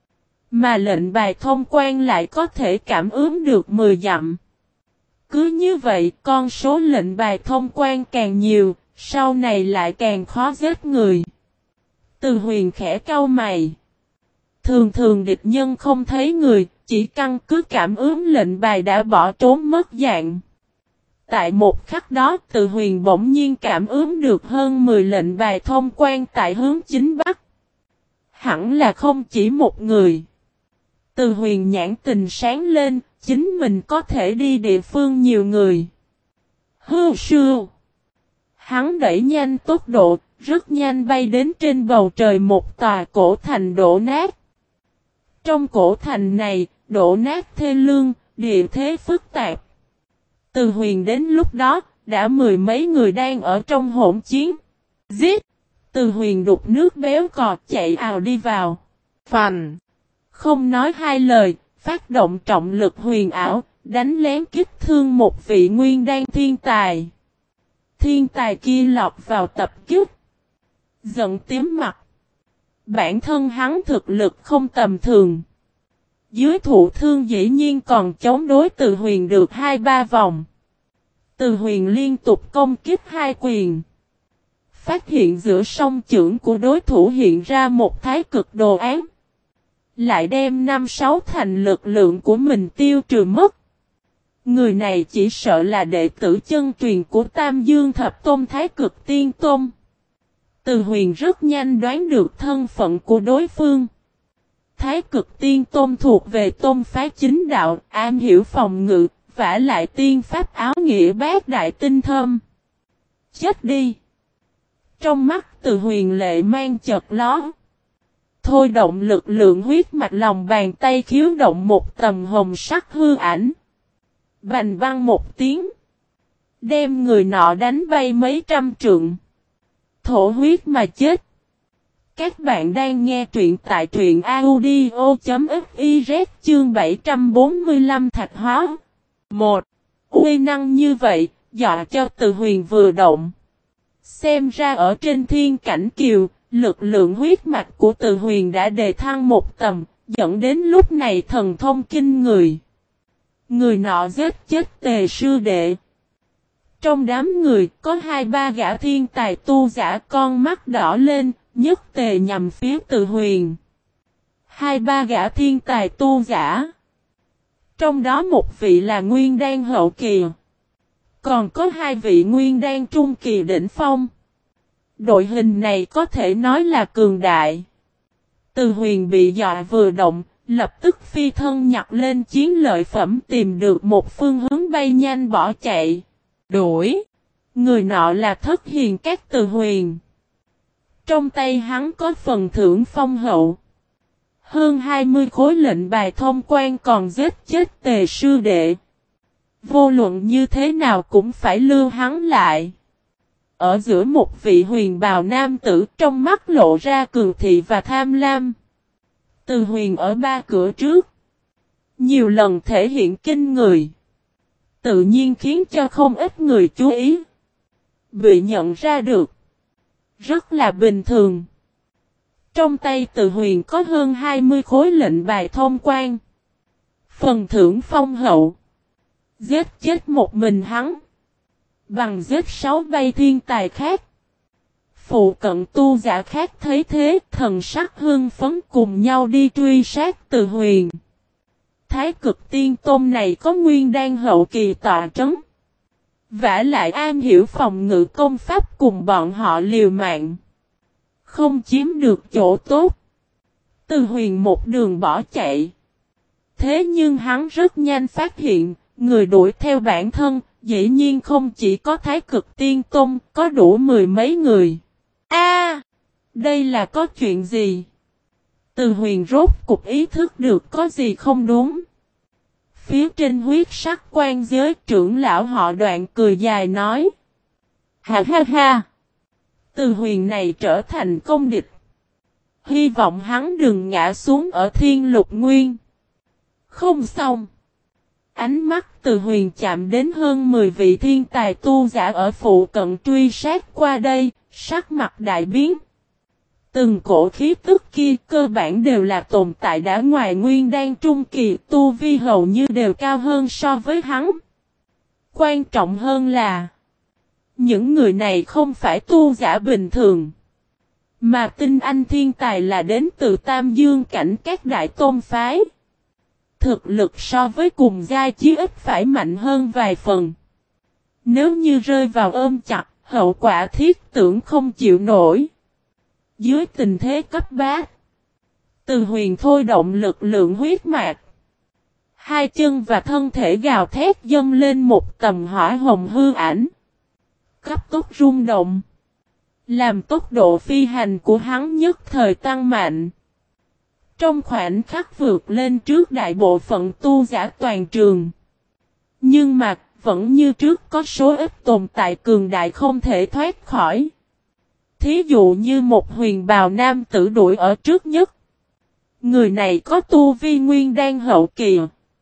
Mà lệnh bài thông quan lại có thể cảm ứng được mười dặm. Cứ như vậy con số lệnh bài thông quan càng nhiều, sau này lại càng khó giết người. Từ Huyền khẽ cau mày. Thường thường địch nhân không thấy người, chỉ căn cứ cảm ứng lệnh bài đã bỏ trốn mất dạng. Tại một khắc đó Từ Huyền bỗng nhiên cảm ứng được hơn mười lệnh bài thông quan tại hướng chính bắc. Hẳn là không chỉ một người. Từ Huyền nhãn tình sáng lên, chính mình có thể đi địa phương nhiều người. Hư sư. Hắn đẩy nhanh tốc độ, rất nhanh bay đến trên bầu trời một tòa cổ thành đổ nát. Trong cổ thành này, đổ nát thê lương, địa thế phức tạp. Từ Huyền đến lúc đó, đã mười mấy người đang ở trong hỗn chiến. Giết! Từ Huyền đục nước béo cọt chạy ào đi vào. Phành! Không nói hai lời, phát động trọng lực huyền ảo, đánh lén kích thương một vị nguyên đan thiên tài. Thiên tài kia lọt vào tập kích. Giận tím mặt. Bản thân hắn thực lực không tầm thường. Dưới thụ thương dĩ nhiên còn chống đối Từ Huyền được hai ba vòng. Từ Huyền liên tục công kích hai quyền. Phát hiện giữa song chưởng của đối thủ hiện ra một thái cực đồ án. Lại đem năm sáu thành lực lượng của mình tiêu trừ mất. Người này chỉ sợ là đệ tử chân truyền của Tam Dương Thập Tôn Thái Cực Tiên Tôn. Từ Huyền rất nhanh đoán được thân phận của đối phương. Thái Cực Tiên Tôn thuộc về tôn phái chính đạo, am hiểu phòng ngự, vả lại tiên pháp áo nghĩa bát đại tinh thâm. Chết đi! Trong mắt Từ Huyền lệ mang chợt lóe. Thôi động lực lượng huyết mạch lòng bàn tay khiếu động một tầm hồng sắc hư ảnh. Bành văng một tiếng. Đem người nọ đánh bay mấy trăm trượng. Thổ huyết mà chết. Các bạn đang nghe truyện tại truyện audio.fiz chương bảy trăm bốn mươi lăm Thạch Hóa. Một. Uy năng như vậy, dọa cho Từ Huyền vừa động. Xem ra ở trên thiên cảnh kiều, lực lượng huyết mạch của Từ Huyền đã đề thăng một tầm, dẫn đến lúc này thần thông kinh người. Người nọ giết chết Tề sư đệ. Trong đám người có hai ba gã thiên tài tu giả con mắt đỏ lên, nhất tề nhằm phía Từ Huyền. Hai ba gã thiên tài tu giả. Trong đó một vị là nguyên đan hậu kỳ. Còn có hai vị nguyên đan trung kỳ đỉnh phong. Đội hình này có thể nói là cường đại. Từ Huyền bị dọa vừa động, lập tức phi thân nhặt lên chiến lợi phẩm tìm được một phương hướng bay nhanh bỏ chạy. Đuổi. Người nọ là Thất Hiền Các Từ Huyền. Trong tay hắn có phần thưởng phong hậu. Hơn hai mươi khối lệnh bài thông quan còn giết chết Tề sư đệ. Vô luận như thế nào cũng phải lưu hắn lại. Ở giữa một vị huyền bào nam tử trong mắt lộ ra cường thị và tham lam. Từ Huyền ở ba cửa trước. Nhiều lần thể hiện kinh người. Tự nhiên khiến cho không ít người chú ý. Bị nhận ra được. Rất là bình thường. Trong tay Từ Huyền có hơn hai mươi khối lệnh bài thông quan. Phần thưởng phong hậu. Giết chết một mình hắn. Bằng giết sáu bay thiên tài khác. Phụ cận tu giả khác thấy thế, thần sắc hưng phấn cùng nhau đi truy sát Từ Huyền. Thái Cực Tiên Tôn này có nguyên đan hậu kỳ tọa trấn. Vả lại am hiểu phòng ngự công pháp cùng bọn họ liều mạng. Không chiếm được chỗ tốt. Từ Huyền một đường bỏ chạy. Thế nhưng hắn rất nhanh phát hiện, người đuổi theo bản thân, dĩ nhiên không chỉ có Thái Cực Tiên Tôn, có đủ mười mấy người. A, đây là có chuyện gì? Từ Huyền rốt cục ý thức được có gì không đúng. Phía trên huyết sắc quan giới trưởng lão họ Đoạn cười dài nói. Ha ha ha! Từ Huyền này trở thành công địch. Hy vọng hắn đừng ngã xuống ở Thiên Lục Nguyên. Không xong. Ánh mắt Từ Huyền chạm đến hơn mười vị thiên tài tu giả ở phụ cận truy sát qua đây, sắc mặt đại biến. Từng cổ khí tức kia cơ bản đều là tồn tại đã ngoài nguyên đan trung kỳ, tu vi hầu như đều cao hơn so với hắn. Quan trọng hơn là những người này không phải tu giả bình thường, mà tinh anh thiên tài là đến từ Tam Dương cảnh các đại tôn phái. Thực lực so với cùng giai chí ít phải mạnh hơn vài phần. Nếu như rơi vào ôm chặt, hậu quả thiết tưởng không chịu nổi. Dưới tình thế cấp bách, Từ Huyền thôi động lực lượng huyết mạch. Hai chân và thân thể gào thét dâng lên một tầm hỏa hồng hư ảnh. Cấp tốc rung động. Làm tốc độ phi hành của hắn nhất thời tăng mạnh. Trong khoảnh khắc vượt lên trước đại bộ phận tu giả toàn trường. Nhưng mà vẫn như trước có số ít tồn tại cường đại không thể thoát khỏi. Thí dụ như một huyền bào nam tử đuổi ở trước nhất. Người này có tu vi nguyên đan hậu kỳ.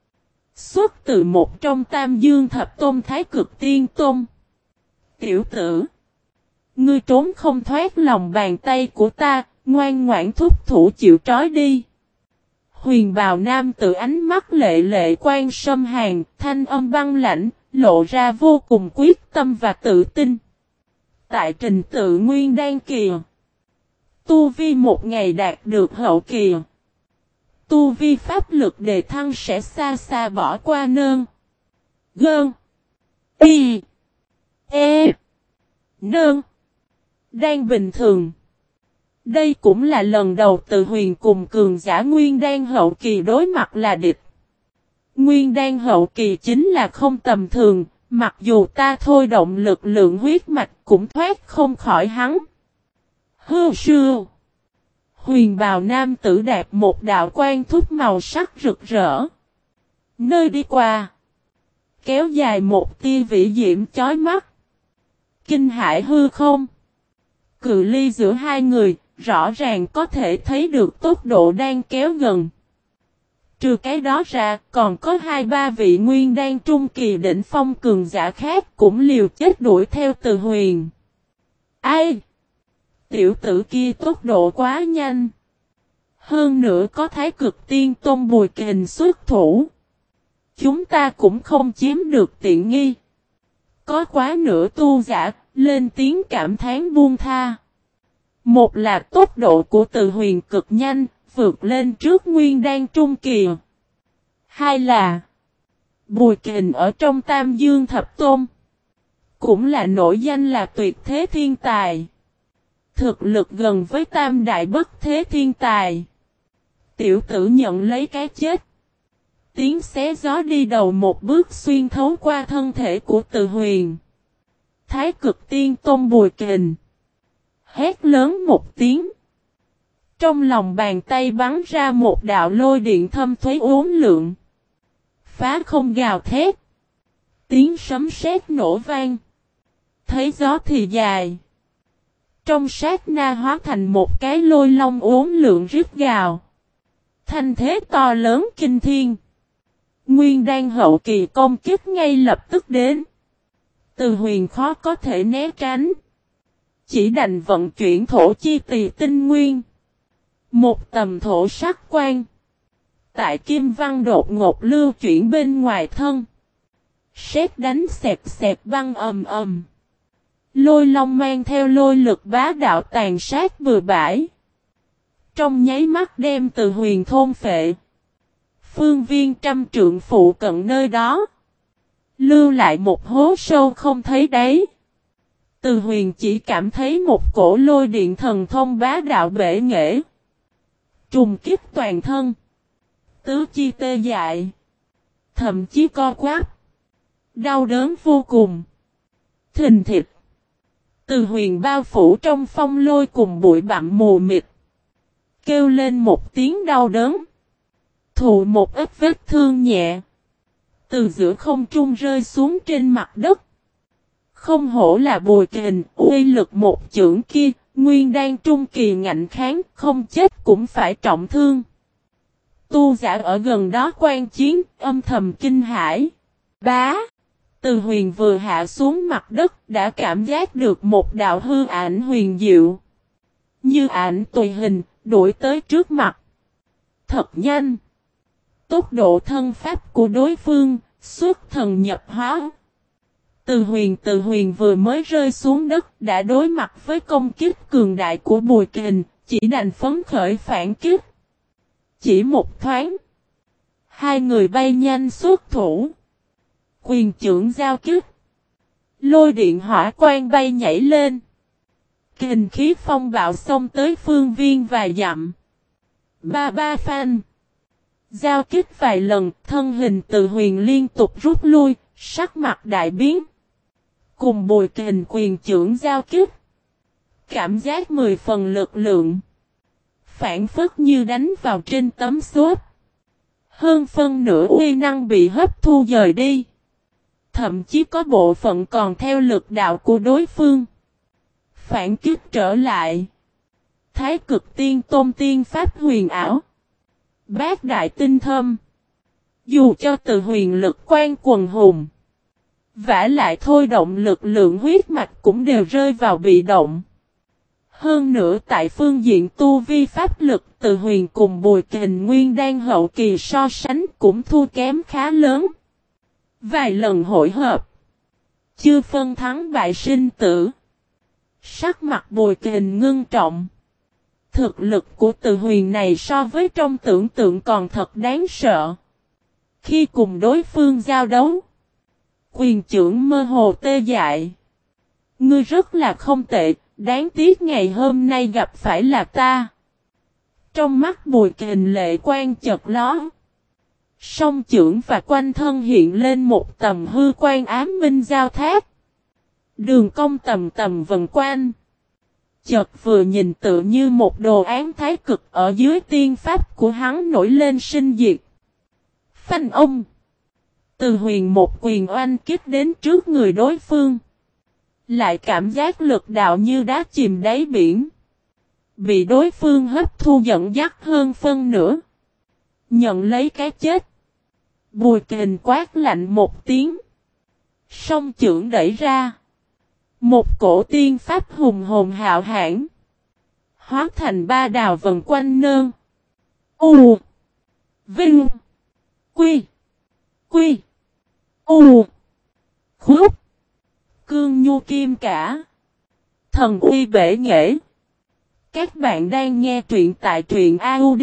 Xuất từ một trong Tam Dương thập tôn Thái Cực Tiên Tôn. Tiểu tử, ngươi trốn không thoát lòng bàn tay của ta, ngoan ngoãn thúc thủ chịu trói đi. Huyền bào nam tử ánh mắt lệ lệ quan sâm hàn, thanh âm băng lãnh, lộ ra vô cùng quyết tâm và tự tin. Tại trình tự nguyên đan kỳ, tu vi một ngày đạt được hậu kỳ, tu vi pháp lực đề thăng sẽ xa xa bỏ qua nơn. Gơn. Y. E. Nơn. Đan bình thường. Đây cũng là lần đầu Từ Huyền cùng cường giả nguyên đan hậu kỳ đối mặt là địch. Nguyên đan hậu kỳ chính là không tầm thường, mặc dù ta thôi động lực lượng huyết mạch cũng thoát không khỏi hắn. Hư sư. Huyền bào nam tử đạp một đạo quan thúc màu sắc rực rỡ. Nơi đi qua, kéo dài một tia vĩ diễm chói mắt. Kinh hãi hư không. Cự ly giữa hai người, rõ ràng có thể thấy được tốc độ đang kéo gần. Trừ cái đó ra, còn có hai ba vị nguyên đan trung kỳ đỉnh phong cường giả khác cũng liều chết đuổi theo Từ Huyền. Ai? Tiểu tử kia tốc độ quá nhanh. Hơn nữa có Thái Cực Tiên Tôn Bùi Kình xuất thủ. Chúng ta cũng không chiếm được tiện nghi. Có quá nửa tu giả, lên tiếng cảm thán buông tha. Một là tốc độ của Từ Huyền cực nhanh, vượt lên trước nguyên đan trung kỳ. Hai là Bùi Kình ở trong Tam Dương thập tôn, cũng là nổi danh là tuyệt thế thiên tài. Thực lực gần với tam đại bất thế thiên tài. Tiểu tử nhận lấy cái chết. Tiếng xé gió đi đầu một bước xuyên thấu qua thân thể của Từ Huyền. Thái Cực Tiên Tôn Bùi Kình hét lớn một tiếng. Trong lòng bàn tay bắn ra một đạo lôi điện thâm thúy uốn lượn. Phá không gào thét. Tiếng sấm sét nổ vang. Thấy gió thì dài. Trong sát na hóa thành một cái lôi long uốn lượn rít gào. Thanh thế to lớn kinh thiên. Nguyên đan hậu kỳ công kích ngay lập tức đến. Từ Huyền khó có thể né tránh. Chỉ đành vận chuyển thổ chi tỳ tinh nguyên. Một tầm thổ sắc quan. Tại kim văn đột ngột lưu chuyển bên ngoài thân. Sét đánh xẹt xẹt băng ầm ầm. Lôi long mang theo lôi lực bá đạo tàn sát bừa bãi. Trong nháy mắt đem Từ Huyền thôn phệ. Phương viên trăm trượng phụ cận nơi đó. Lưu lại một hố sâu không thấy đáy. Từ Huyền chỉ cảm thấy một cổ lôi điện thần thông bá đạo bể nghệ. Trùng kích toàn thân. Tứ chi tê dại. Thậm chí co quắp. Đau đớn vô cùng. Thình thịch. Từ Huyền bao phủ trong phong lôi cùng bụi bặm mù mịt. Kêu lên một tiếng đau đớn. Thụ một ít vết thương nhẹ. từ giữa không trung rơi xuống trên mặt đất. Không hổ là Bùi Kình, uy lực một chưởng kia, nguyên đan trung kỳ ngạnh kháng, không chết cũng phải trọng thương. Tu giả ở gần đó quan chiến, âm thầm kinh hãi. Bá! Từ Huyền vừa hạ xuống mặt đất đã cảm giác được một đạo hư ảnh huyền diệu. Như ảnh tùy hình, đuổi tới trước mặt. Thật nhanh! Tốc độ thân pháp của đối phương, xuất thần nhập hóa. Từ Huyền Từ Huyền vừa mới rơi xuống đất đã đối mặt với công kích cường đại của Bùi Kình, chỉ đành phấn khởi phản kích. Chỉ một thoáng, hai người bay nhanh xuất thủ. Quyền chưởng giao kích. Lôi điện hỏa quang bay nhảy lên. Kình khí phong bạo xông tới phương viên vài dặm. Ba ba phanh. Giao kích vài lần, thân hình Từ Huyền liên tục rút lui, sắc mặt đại biến. Cùng Bùi Kình quyền chưởng giao kích. Cảm giác mười phần lực lượng. Phản phất như đánh vào trên tấm xốp. Hơn phân nửa uy năng bị hấp thu dời đi. Thậm chí có bộ phận còn theo lực đạo của đối phương. Phản kích trở lại. Thái cực tiên tôn tiên pháp huyền ảo. Bát đại tinh thâm. Dù cho Từ Huyền lực quan quần hùng. Vả lại thôi động lực lượng huyết mạch cũng đều rơi vào bị động. Hơn nữa tại phương diện tu vi pháp lực Từ Huyền cùng Bùi Kình nguyên đan hậu kỳ so sánh cũng thua kém khá lớn. Vài lần hội hợp. Chưa phân thắng bại sinh tử. Sắc mặt Bùi Kình ngưng trọng. Thực lực của Từ Huyền này so với trong tưởng tượng còn thật đáng sợ. Khi cùng đối phương giao đấu. Quyền chưởng mơ hồ tê dại. Ngươi rất là không tệ, đáng tiếc ngày hôm nay gặp phải là ta. Trong mắt Bùi Kình lệ quan chợt lóe. Song chưởng và quanh thân hiện lên một tầm hư quan ám minh giao thác. Đường cong tầm tầm vần quanh. Chợt vừa nhìn tựa như một đồ án thái cực ở dưới tiên pháp của hắn nổi lên sinh diệt. Phanh ông. Từ Huyền một quyền oanh kích đến trước người đối phương. Lại cảm giác lực đạo như đá chìm đáy biển. Bị đối phương hấp thu dẫn dắt hơn phân nửa. Nhận lấy cái chết. Bùi Kình quát lạnh một tiếng. Song chưởng đẩy ra. Một cổ tiên pháp hùng hồn hạo hãn. Hóa thành ba đào vần quanh nơn. U. Vinh. Quy. Quy. U. Khúc. Cương nhu kim cả. Thần uy bể nghệ. Các bạn đang nghe truyện tại truyện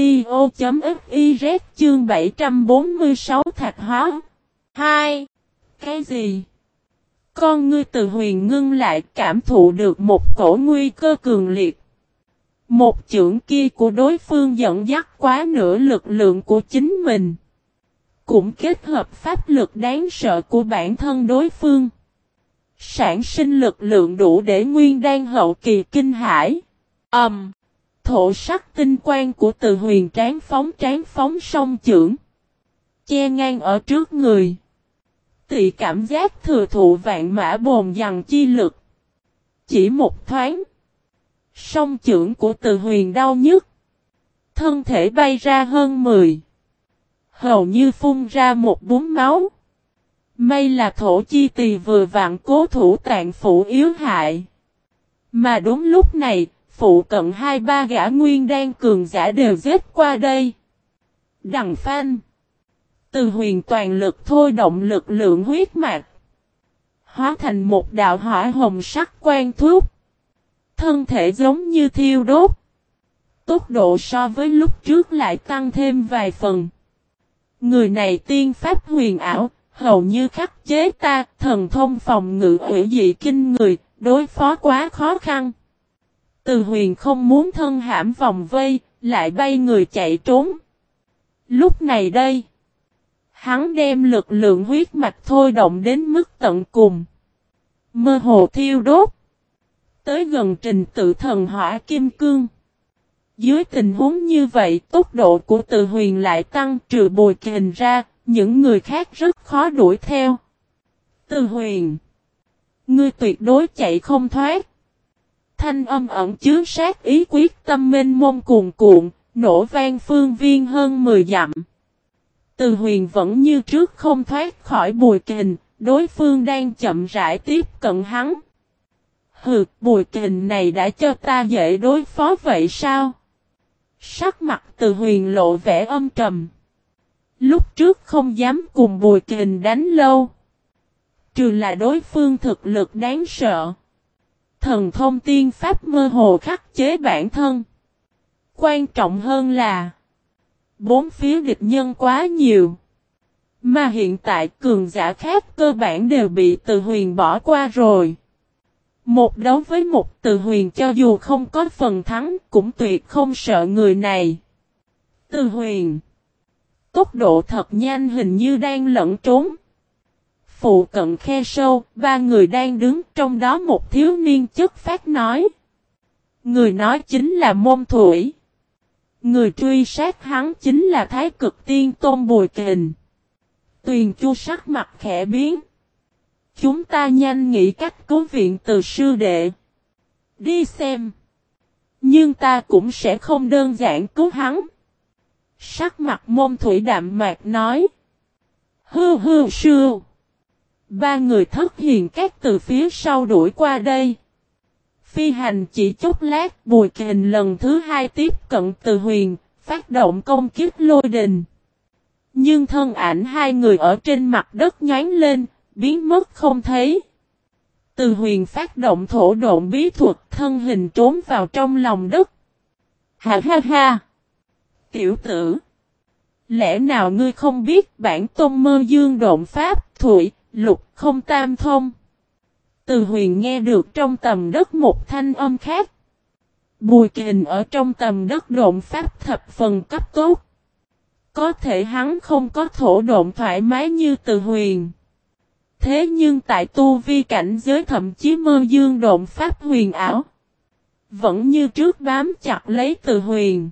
audio.fiz chương bảy trăm bốn mươi sáu Thạch Hóa. hai. Cái gì? Con ngươi Từ Huyền ngưng lại cảm thụ được một cổ nguy cơ cường liệt. Một chưởng kia của đối phương dẫn dắt quá nửa lực lượng của chính mình. Cũng kết hợp pháp lực đáng sợ của bản thân đối phương. Sản sinh lực lượng đủ để nguyên đan hậu kỳ kinh hãi. Ầm. Um, thổ sắc tinh quang của Từ Huyền tráng phóng tráng phóng song chưởng. Che ngang ở trước người. Tị cảm giác thừa thụ vạn mã bồn dằn chi lực. Chỉ một thoáng. Song chưởng của Từ Huyền đau nhức. Thân thể bay ra hơn mười. Hầu như phun ra một búng máu. May là thổ chi tỳ vừa vặn cố thủ tạng phụ yếu hại. Mà đúng lúc này, phụ cận hai ba gã nguyên đan cường giả đều giết qua đây. Đằng phanh. Từ Huyền toàn lực thôi động lực lượng huyết mạch. Hóa thành một đạo hỏa hồng sắc quang thúc. Thân thể giống như thiêu đốt. Tốc độ so với lúc trước lại tăng thêm vài phần. Người này tiên pháp huyền ảo, hầu như khắc chế ta, thần thông phòng ngự hủy dị kinh người, đối phó quá khó khăn. Từ Huyền không muốn thân hãm vòng vây, lại bay người chạy trốn. Lúc này đây, hắn đem lực lượng huyết mạch thôi động đến mức tận cùng. Mơ hồ thiêu đốt. Tới gần trình tự thần hỏa kim cương. Dưới tình huống như vậy, tốc độ của Từ Huyền lại tăng trừ Bùi Kình ra, những người khác rất khó đuổi theo. Từ Huyền, ngươi tuyệt đối chạy không thoát. Thanh âm ẩn chứa sát ý quyết tâm mênh mông cuồn cuộn, nổ vang phương viên hơn mười dặm. Từ Huyền vẫn như trước không thoát khỏi Bùi Kình, đối phương đang chậm rãi tiếp cận hắn. Hừ, Bùi Kình này đã cho ta dễ đối phó vậy sao? Sắc mặt Từ Huyền lộ vẻ âm trầm. Lúc trước không dám cùng Bùi Kình đánh lâu. Trừ là đối phương thực lực đáng sợ. Thần thông tiên pháp mơ hồ khắc chế bản thân. Quan trọng hơn là bốn phía địch nhân quá nhiều. Mà hiện tại cường giả khác cơ bản đều bị Từ Huyền bỏ qua rồi. Một đấu với một Từ Huyền cho dù không có phần thắng cũng tuyệt không sợ người này. Từ Huyền, tốc độ thật nhanh hình như đang lẫn trốn. Phụ cận khe sâu, ba người đang đứng trong đó một thiếu niên chất phát nói. Người nói chính là Môn Thủy. Người truy sát hắn chính là Thái Cực Tiên Tôn Bùi Kình. Tuyền Chu sắc mặt khẽ biến. Chúng ta nhanh nghĩ cách cứu viện từ sư đệ. Đi xem. Nhưng ta cũng sẽ không đơn giản cứu hắn. Sắc mặt Môn Thủy đạm mạc nói. Hư hư sư. Ba người Thất Hiền Các từ phía sau đuổi qua đây. Phi hành chỉ chốc lát, Bùi Kình lần thứ hai tiếp cận Từ Huyền, phát động công kích lôi đình. Nhưng thân ảnh hai người ở trên mặt đất nhoáng lên, biến mất không thấy. Từ Huyền phát động thổ độn bí thuật, thân hình trốn vào trong lòng đất. Ha ha ha! Tiểu tử! Lẽ nào ngươi không biết bản tôn mơ dương độn pháp, thủy, lục không tam thông? Từ Huyền nghe được trong tầm đất một thanh âm khác. Bùi Kình ở trong tầm đất độn pháp thập phần cấp tốt. Có thể hắn không có thổ độn thoải mái như Từ Huyền. Thế nhưng tại tu vi cảnh giới thậm chí mơ dương độn pháp huyền ảo. Vẫn như trước bám chặt lấy Từ Huyền.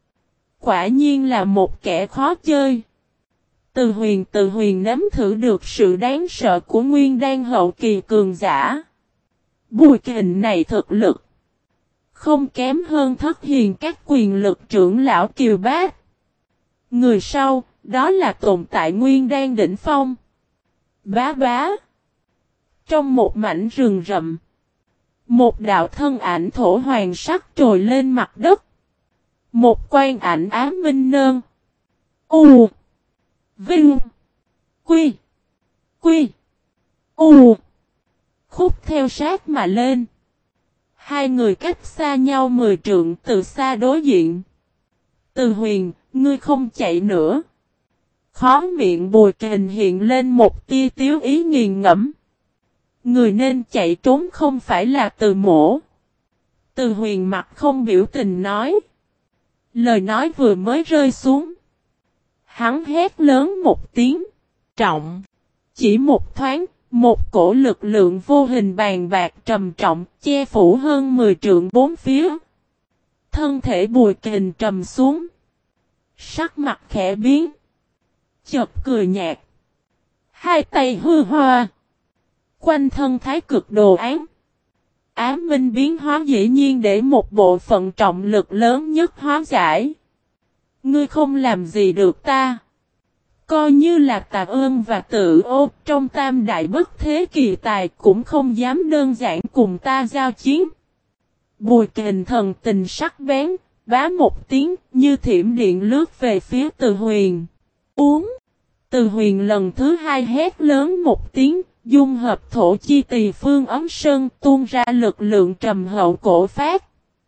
Quả nhiên là một kẻ khó chơi. Từ Huyền Từ Huyền nếm thử được sự đáng sợ của Nguyên Đan hậu kỳ cường giả. Bùi Kình này thực lực không kém hơn Thất Hiền Các quyền lực trưởng lão Kiều Bát. Người sau, đó là tồn tại Nguyên Đan đỉnh phong. Bá bá. Trong một mảnh rừng rậm, một đạo thân ảnh thổ hoàng sắc trồi lên mặt đất. Một quan ảnh ám minh nơn. U. Vinh. Quy. Quy. U. Khúc theo sát mà lên. Hai người cách xa nhau mười trượng từ xa đối diện. Từ Huyền, ngươi không chạy nữa. Khó miệng Bùi Kình hiện lên một tia tiếu ý nghiền ngẫm. Người nên chạy trốn không phải là Từ Mỗ. Từ Huyền mặt không biểu tình nói. Lời nói vừa mới rơi xuống. Hắn hét lớn một tiếng. Trọng. Chỉ một thoáng, một cổ lực lượng vô hình bàn bạc trầm trọng che phủ hơn mười trượng bốn phía. Thân thể Bùi Kình trầm xuống. Sắc mặt khẽ biến. Chợt cười nhạt. Hai tay hư hoa. Quanh thân thái cực đồ án. Ám minh biến hóa dĩ nhiên để một bộ phận trọng lực lớn nhất hóa giải. Ngươi không làm gì được ta. Coi như là Tạ Ơn và Tự Ô trong tam đại bất thế kỳ tài cũng không dám đơn giản cùng ta giao chiến. Bùi Kình thần tình sắc bén, bá một tiếng như thiểm điện lướt về phía Từ Huyền. Uống. Từ Huyền lần thứ hai hét lớn một tiếng, dung hợp thổ chi tỳ phương ấm sơn tuôn ra lực lượng trầm hậu cổ phát.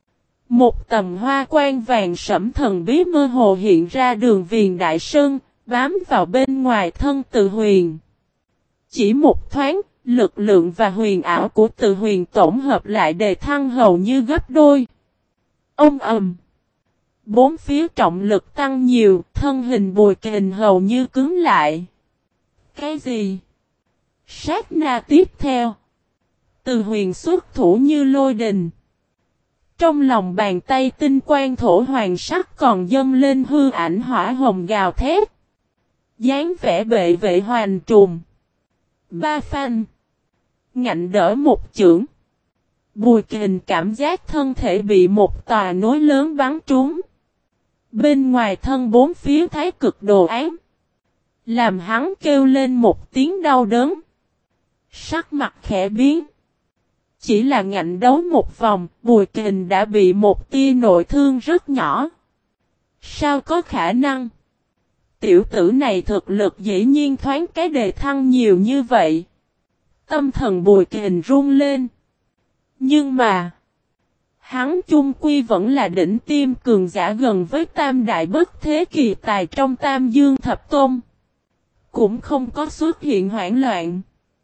Một tầm hoa quan vàng sẫm thần bí mơ hồ hiện ra đường viền đại sơn, bám vào bên ngoài thân Từ Huyền. Chỉ một thoáng, lực lượng và huyền ảo của Từ Huyền tổng hợp lại đề thăng hầu như gấp đôi. Ông ầm. Bốn phía trọng lực tăng nhiều, thân hình Bùi Kình hầu như cứng lại. Cái gì? Sát na tiếp theo. Từ Huyền xuất thủ như lôi đình. Trong lòng bàn tay tinh quang thổ hoàng sắc còn dâng lên hư ảnh hỏa hồng gào thét. dáng vẻ bệ vệ hoàn trùng. Ba phanh. Ngạnh đỡ một chưởng. Bùi Kình cảm giác thân thể bị một tòa núi lớn bắn trúng. Bên ngoài thân bốn phía thái cực đồ án. Làm hắn kêu lên một tiếng đau đớn. Sắc mặt khẽ biến. Chỉ là ngạnh đấu một vòng, Bùi Kình đã bị một tia nội thương rất nhỏ. Sao có khả năng? Tiểu tử này thực lực dĩ nhiên thoáng cái đề thăng nhiều như vậy. Tâm thần Bùi Kình run lên. Nhưng mà, hắn chung quy vẫn là đỉnh tiêm cường giả gần với tam đại bất thế kỳ tài trong Tam Dương Thập Tôn. Cũng không có xuất hiện hoảng loạn.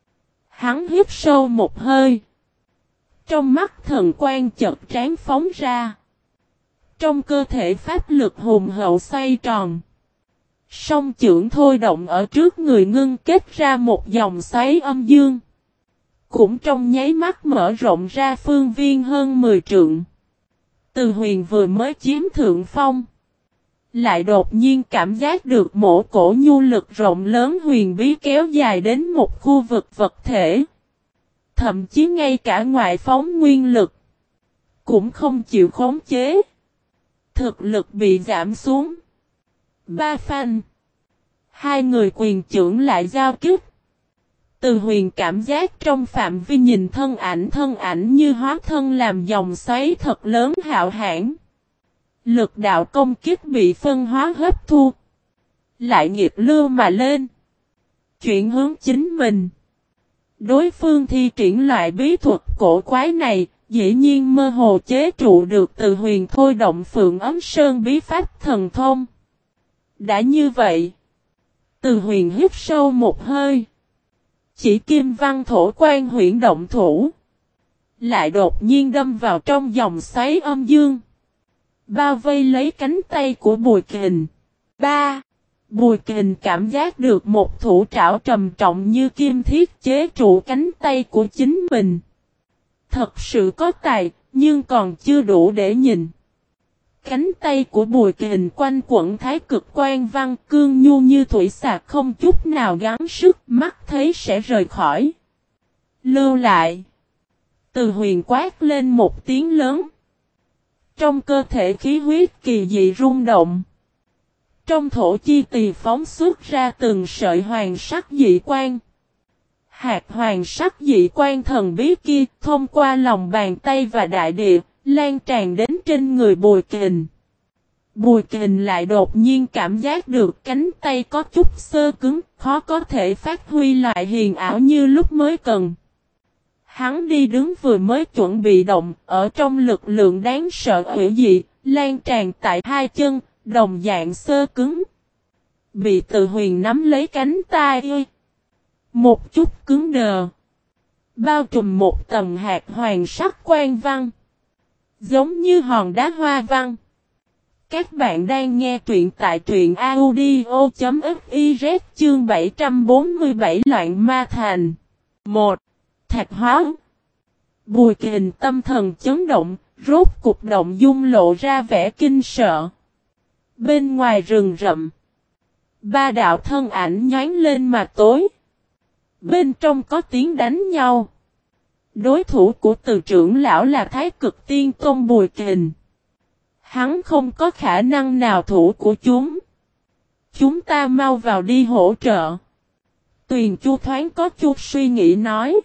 Hắn hít sâu một hơi. Trong mắt thần quang chợt trán phóng ra. Trong cơ thể pháp lực hùng hậu xoay tròn. Song chưởng thôi động ở trước người ngưng kết ra một dòng xoáy âm dương. Cũng trong nháy mắt mở rộng ra phương viên hơn mười trượng. Từ Huyền vừa mới chiếm thượng phong. Lại đột nhiên cảm giác được một cổ nhu lực rộng lớn huyền bí kéo dài đến một khu vực vật thể. Thậm chí ngay cả ngoại phóng nguyên lực. Cũng không chịu khống chế. Thực lực bị giảm xuống. Ba phanh. Hai người quyền trưởng lại giao kích. Từ Huyền cảm giác trong phạm vi nhìn thân ảnh thân ảnh như hóa thân làm dòng xoáy thật lớn hạo hãn. Lực đạo công kích bị phân hóa hấp thu. Lại nghiệp lưu mà lên. Chuyển hướng chính mình. Đối phương thi triển loại bí thuật cổ quái này, dĩ nhiên mơ hồ chế trụ được Từ Huyền thôi động Phượng Ấm Sơn bí pháp thần thông. Đã như vậy, Từ Huyền hít sâu một hơi. Chỉ kim văn thổ quan huyễn động thủ. Lại đột nhiên đâm vào trong dòng xoáy âm dương. Bao vây lấy cánh tay của Bùi Kình. Ba. Bùi Kình cảm giác được một thủ trảo trầm trọng như kim thiết chế trụ cánh tay của chính mình. Thật sự có tài, nhưng còn chưa đủ để nhìn. Cánh tay của Bùi Kình quanh quẩn thái cực quan văn cương nhu như thủy sạc không chút nào gắng sức, mắt thấy sẽ rời khỏi. Lưu lại. Từ Huyền quát lên một tiếng lớn. Trong cơ thể khí huyết kỳ dị rung động. Trong thổ chi tỳ phóng xuất ra từng sợi hoàng sắc dị quan. Hạt hoàng sắc dị quan thần bí kia thông qua lòng bàn tay và đại địa, lan tràn đến trên người Bùi Kình. Bùi Kình lại đột nhiên cảm giác được cánh tay có chút xơ cứng, khó có thể phát huy lại hiền ảo như lúc mới cần. Hắn đi đứng vừa mới chuẩn bị động, ở trong lực lượng đáng sợ hủy dị, lan tràn tại hai chân, đồng dạng xơ cứng. Bị Từ Huyền nắm lấy cánh tay. Một chút cứng đờ. Bao trùm một tầng hạt hoàng sắc quan văn. Giống như hòn đá hoa văn. Các bạn đang nghe truyện tại truyện audio chấm fiz chương bảy trăm bốn mươi bảy Loạn Ma Thành. một. Thạch hóa. Bùi Kình tâm thần chấn động, rốt cục động dung lộ ra vẻ kinh sợ. Bên ngoài rừng rậm. Ba đạo thân ảnh nhoáng lên mà tối. Bên trong có tiếng đánh nhau. Đối thủ của Từ trưởng lão là Thái Cực Tiên Tôn Bùi Kình. Hắn không có khả năng nào thủ của chúng. Chúng ta mau vào đi hỗ trợ. Tuyền Chu thoáng có chút suy nghĩ nói.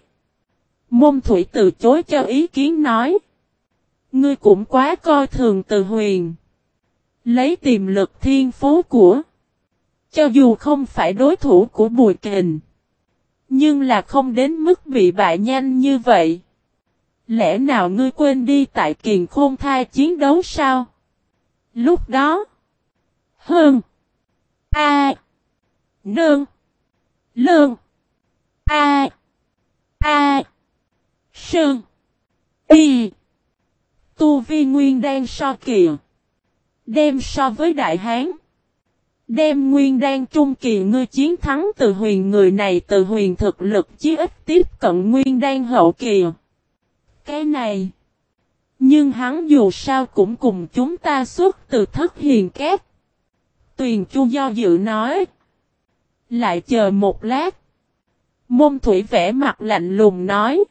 Môn Thủy từ chối cho ý kiến nói. Ngươi cũng quá coi thường Từ Huyền. Lấy tiềm lực thiên phú của. Cho dù không phải đối thủ của Bùi Kình. Nhưng là không đến mức bị bại nhanh như vậy. Lẽ nào ngươi quên đi tại Kiền Khôn Thai chiến đấu sao? Lúc đó. Hơn. A. Nương. Lương. A. A. Sơn. Y. Tu vi nguyên đan so kìa. Đem so với Đại Hán. Đem nguyên đan trung kỳ ngươi chiến thắng Từ Huyền người này Từ Huyền thực lực chí ít tiếp cận nguyên đan hậu kỳ. Cái này. Nhưng hắn dù sao cũng cùng chúng ta xuất từ Thất Hiền Cát. Tuyền Chu do dự nói. Lại chờ một lát. Môn thủy vẻ mặt lạnh lùng nói.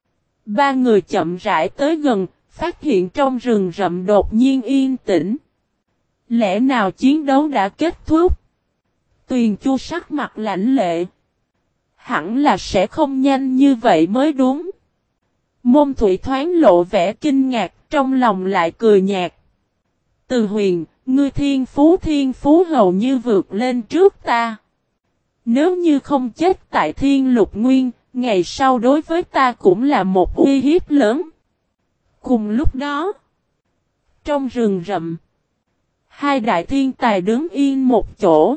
Ba người chậm rãi tới gần, phát hiện trong rừng rậm đột nhiên yên tĩnh. Lẽ nào chiến đấu đã kết thúc? Tuyền Chu sắc mặt lạnh lệ. Hẳn là sẽ không nhanh như vậy mới đúng. Môn thủy thoáng lộ vẻ kinh ngạc, trong lòng lại cười nhạt. Từ Huyền, ngươi thiên phú thiên phú hầu như vượt lên trước ta. Nếu như không chết tại Thiên Lục Nguyên, ngày sau đối với ta cũng là một uy hiếp lớn. Cùng lúc đó, trong rừng rậm, hai đại thiên tài đứng yên một chỗ.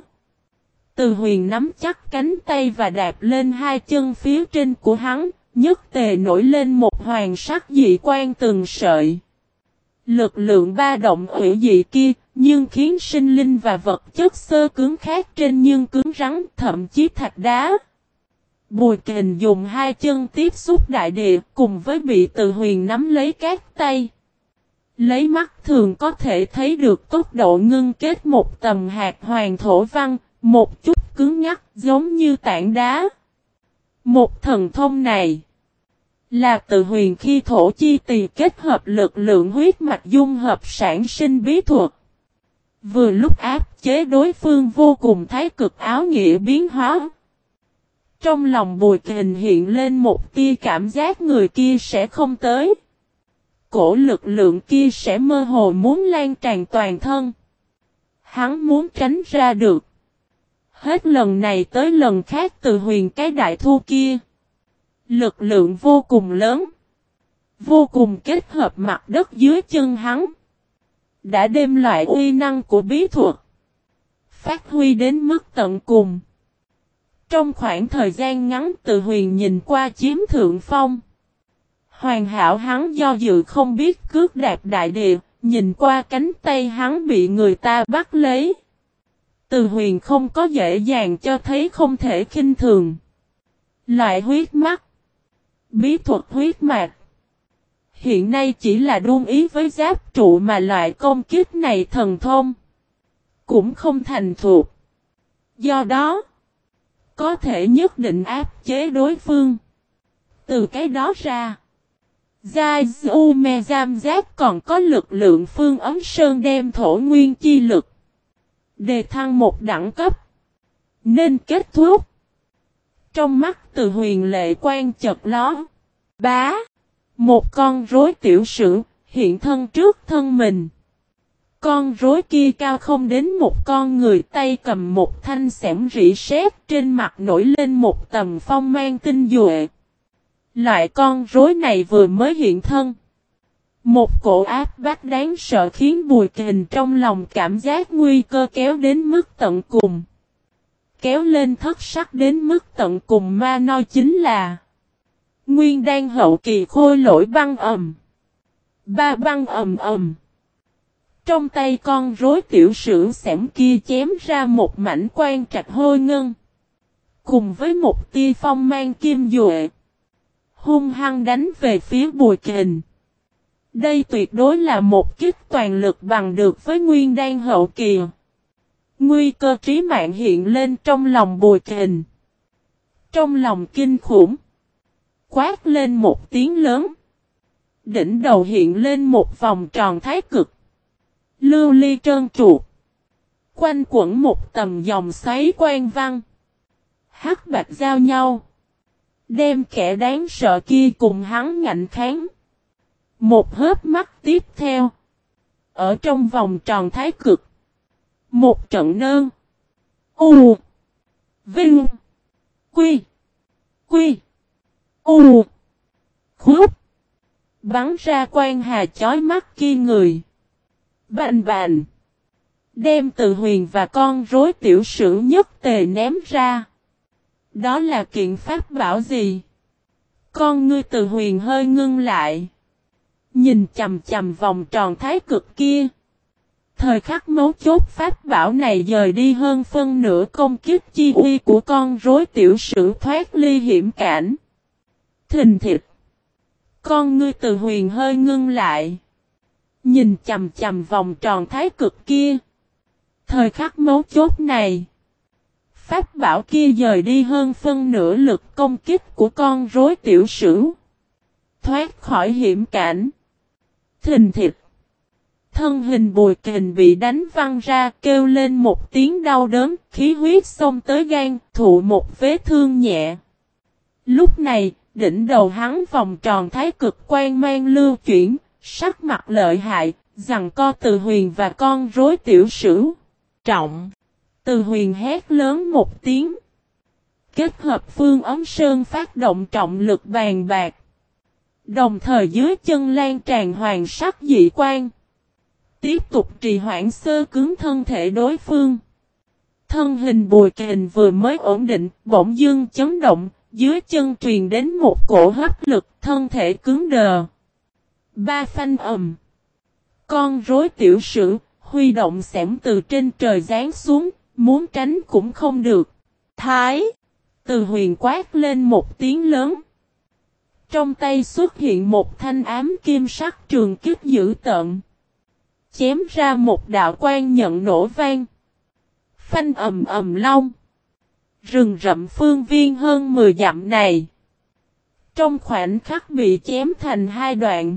Từ Huyền nắm chắc cánh tay và đạp lên hai chân phía trên của hắn, nhất tề nổi lên một hoàng sắc dị quan từng sợi. Lực lượng ba động hủy dị kia, nhưng khiến sinh linh và vật chất xơ cứng khác trên nhưng cứng rắn, thậm chí thạch đá. Bùi Kình dùng hai chân tiếp xúc đại địa, cùng với bị Từ Huyền nắm lấy các tay. Lấy mắt thường có thể thấy được tốc độ ngưng kết một tầm hạt hoàng thổ văn, một chút cứng ngắc giống như tảng đá. Một thần thông này là Từ Huyền khi thổ chi tỳ kết hợp lực lượng huyết mạch dung hợp sản sinh bí thuật. Vừa lúc áp chế đối phương vô cùng thái cực áo nghĩa biến hóa. Trong lòng Bùi Kình hiện lên một tia cảm giác người kia sẽ không tới. Cổ lực lượng kia sẽ mơ hồ muốn lan tràn toàn thân. Hắn muốn tránh ra được. Hết lần này tới lần khác Từ Huyền cái đại thu kia. Lực lượng vô cùng lớn. Vô cùng kết hợp mặt đất dưới chân hắn. Đã đem loại uy năng của bí thuật. Phát huy đến mức tận cùng. Trong khoảng thời gian ngắn Từ Huyền nhìn qua chiếm thượng phong. Hoàn hảo hắn do dự không biết cước đạp đại địa. Nhìn qua cánh tay hắn bị người ta bắt lấy. Từ Huyền không có dễ dàng cho thấy không thể khinh thường. Loại huyết mắt. Bí thuật huyết mạch. Hiện nay chỉ là đun ý với giáp trụ mà loại công kích này thần thông. Cũng không thành thuộc. Do đó. Có thể nhất định áp chế đối phương. Từ cái đó ra. Giai U Me Giam Giáp còn có lực lượng phương ấm sơn đem thổ nguyên chi lực. Đề thăng một đẳng cấp. Nên kết thúc. Trong mắt Từ Huyền lệ quan chợt lóe. Bá. Một con rối tiểu sử hiện thân trước thân mình. Con rối kia cao không đến một con người, tay cầm một thanh xẻng rỉ sét, trên mặt nổi lên một tầng phong mang tinh duệ. Loại con rối này vừa mới hiện thân. Một cổ áp bách đáng sợ khiến Bùi Kình trong lòng cảm giác nguy cơ kéo đến mức tận cùng. Kéo lên thất sắc đến mức tận cùng mà nói chính là Nguyên Đan hậu kỳ khôi lỗi băng ầm. Ba băng ầm ầm. Trong tay con rối tiểu sử xẻng kia chém ra một mảnh quan trạch hôi ngân. Cùng với một tia phong mang kim duệ. Hung hăng đánh về phía Bùi Kình. Đây tuyệt đối là một kích toàn lực bằng được với Nguyên Đan hậu kỳ. Nguy cơ trí mạng hiện lên trong lòng Bùi Kình. Trong lòng kinh khủng. Quát lên một tiếng lớn. Đỉnh đầu hiện lên một vòng tròn thái cực. Lưu ly trơn truột. Quanh quẩn một tầm dòng xoáy quan văn. Hắc bạch giao nhau. Đem kẻ đáng sợ kia cùng hắn ngạnh kháng. Một hớp mắt tiếp theo. Ở trong vòng tròn thái cực. Một trận nơn. U. Vinh. Quy. Quy. U. Khúc. Bắn ra quan hà chói mắt kia người. Bành bành. Đem Từ Huyền và con rối tiểu sử nhất tề ném ra. Đó là kiện pháp bảo gì? Con ngươi Từ Huyền hơi ngưng lại. Nhìn chầm chầm vòng tròn thái cực kia. Thời khắc mấu chốt pháp bảo này dời đi hơn phân nửa công kích chi uy của con rối tiểu sử thoát ly hiểm cảnh. Thình thịch. Con ngươi Từ Huyền hơi ngưng lại. Nhìn chầm chầm vòng tròn thái cực kia. Thời khắc mấu chốt này. pháp bảo kia dời đi hơn phân nửa lực công kích của con rối tiểu sửu. Thoát khỏi hiểm cảnh. Thình thịch. Thân hình Bùi Kình bị đánh văng ra, kêu lên một tiếng đau đớn, khí huyết xông tới gan, thụ một vết thương nhẹ. Lúc này, đỉnh đầu hắn vòng tròn thái cực quan mang lưu chuyển, sắc mặt lợi hại, giằng co Từ Huyền và con rối tiểu sửu. Trọng. Từ Huyền hét lớn một tiếng. Kết hợp phương ấm sơn phát động trọng lực bàn bạc. Đồng thời dưới chân lan tràn hoàng sắc dị quan. Tiếp tục trì hoãn sơ cứng thân thể đối phương. Thân hình Bùi Kình vừa mới ổn định, bỗng dưng chấn động, dưới chân truyền đến một cổ hấp lực, thân thể cứng đờ. Ba phanh ầm. Con rối tiểu sửu, huy động xẻm từ trên trời giáng xuống, muốn tránh cũng không được. Thái! Từ Huyền quát lên một tiếng lớn. Trong tay xuất hiện một thanh ám kim sắc trường kích dữ tợn. Chém ra một đạo quan nhận nổ vang. Phanh ầm ầm long. Rừng rậm phương viên hơn mười dặm này. Trong khoảnh khắc bị chém thành hai đoạn.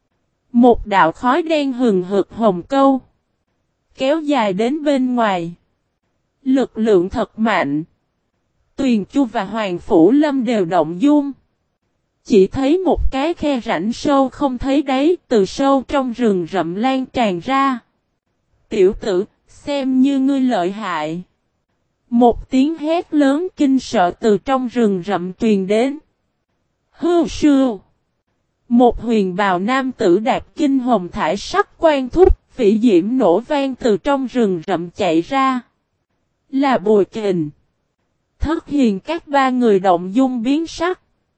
Một đạo khói đen hừng hực hồng câu. Kéo dài đến bên ngoài. Lực lượng thật mạnh. Tuyền Chu và Hoàng Phủ Lâm đều động dung. Chỉ thấy một cái khe rãnh sâu không thấy đáy từ sâu trong rừng rậm lan tràn ra. Tiểu tử, xem như ngươi lợi hại. Một tiếng hét lớn kinh sợ từ trong rừng rậm truyền đến. Hưu sưu. Một huyền bào nam tử đạt kinh hồng thải sắc quan thúc, vĩ diễm nổ vang từ trong rừng rậm chạy ra. Là Bùi Kình. Thất hiền các ba người động dung biến sắc.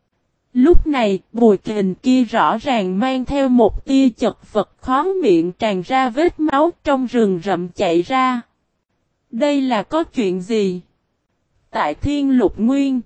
Lúc này, Bùi Kình kia rõ ràng mang theo một tia chật vật khó miệng tràn ra vết máu trong rừng rậm chạy ra. Đây là có chuyện gì? Tại Thiên Lục Nguyên,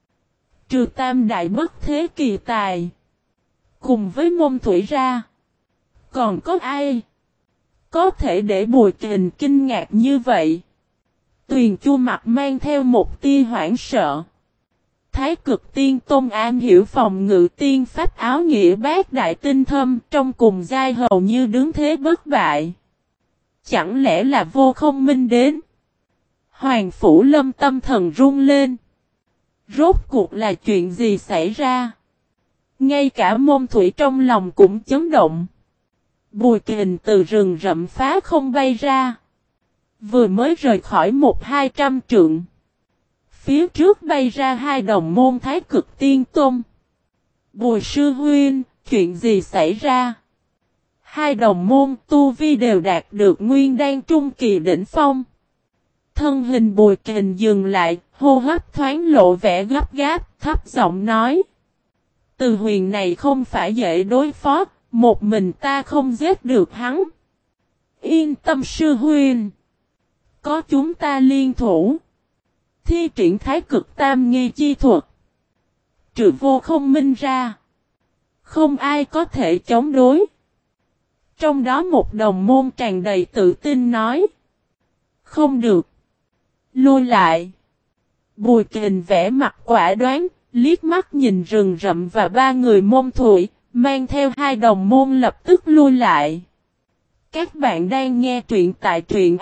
trừ tam đại bất thế kỳ tài, cùng với môn thủy ra, còn có ai có thể để Bùi Kình kinh ngạc như vậy? Tuyền Chu mặt mang theo một tia hoảng sợ. Thái Cực Tiên Tôn am hiểu phòng ngự tiên pháp áo nghĩa bát đại tinh thâm, trong cùng giai hầu như đứng thế bất bại. Chẳng lẽ là Vô Không Minh đến? Hoàng Phủ Lâm tâm thần run lên. Rốt cuộc là chuyện gì xảy ra? Ngay cả môn thủy trong lòng cũng chấn động. Bùi Kình từ rừng rậm phá không bay ra. Vừa mới rời khỏi một hai trăm trượng. Phía trước bay ra hai đồng môn Thái Cực Tiên Tôn. Bùi sư huynh, chuyện gì xảy ra? Hai đồng môn tu vi đều đạt được nguyên đan trung kỳ đỉnh phong. Thân hình Bùi Kình dừng lại, hô hấp thoáng lộ vẻ gấp gáp, thấp giọng nói. Từ huyền này không phải dễ đối phó, một mình ta không giết được hắn. Yên tâm sư huynh. Có chúng ta liên thủ. Thi triển Thái Cực Tam Nghi chi thuật. Trừ Vô Không Minh ra. Không ai có thể chống đối. Trong đó một đồng môn tràn đầy tự tin nói. Không được. Lùi lại. Bùi Kình vẽ mặt quả đoán, liếc mắt nhìn rừng rậm và ba người môn thủy, mang theo hai đồng môn lập tức lui lại. Các bạn đang nghe truyện tại truyện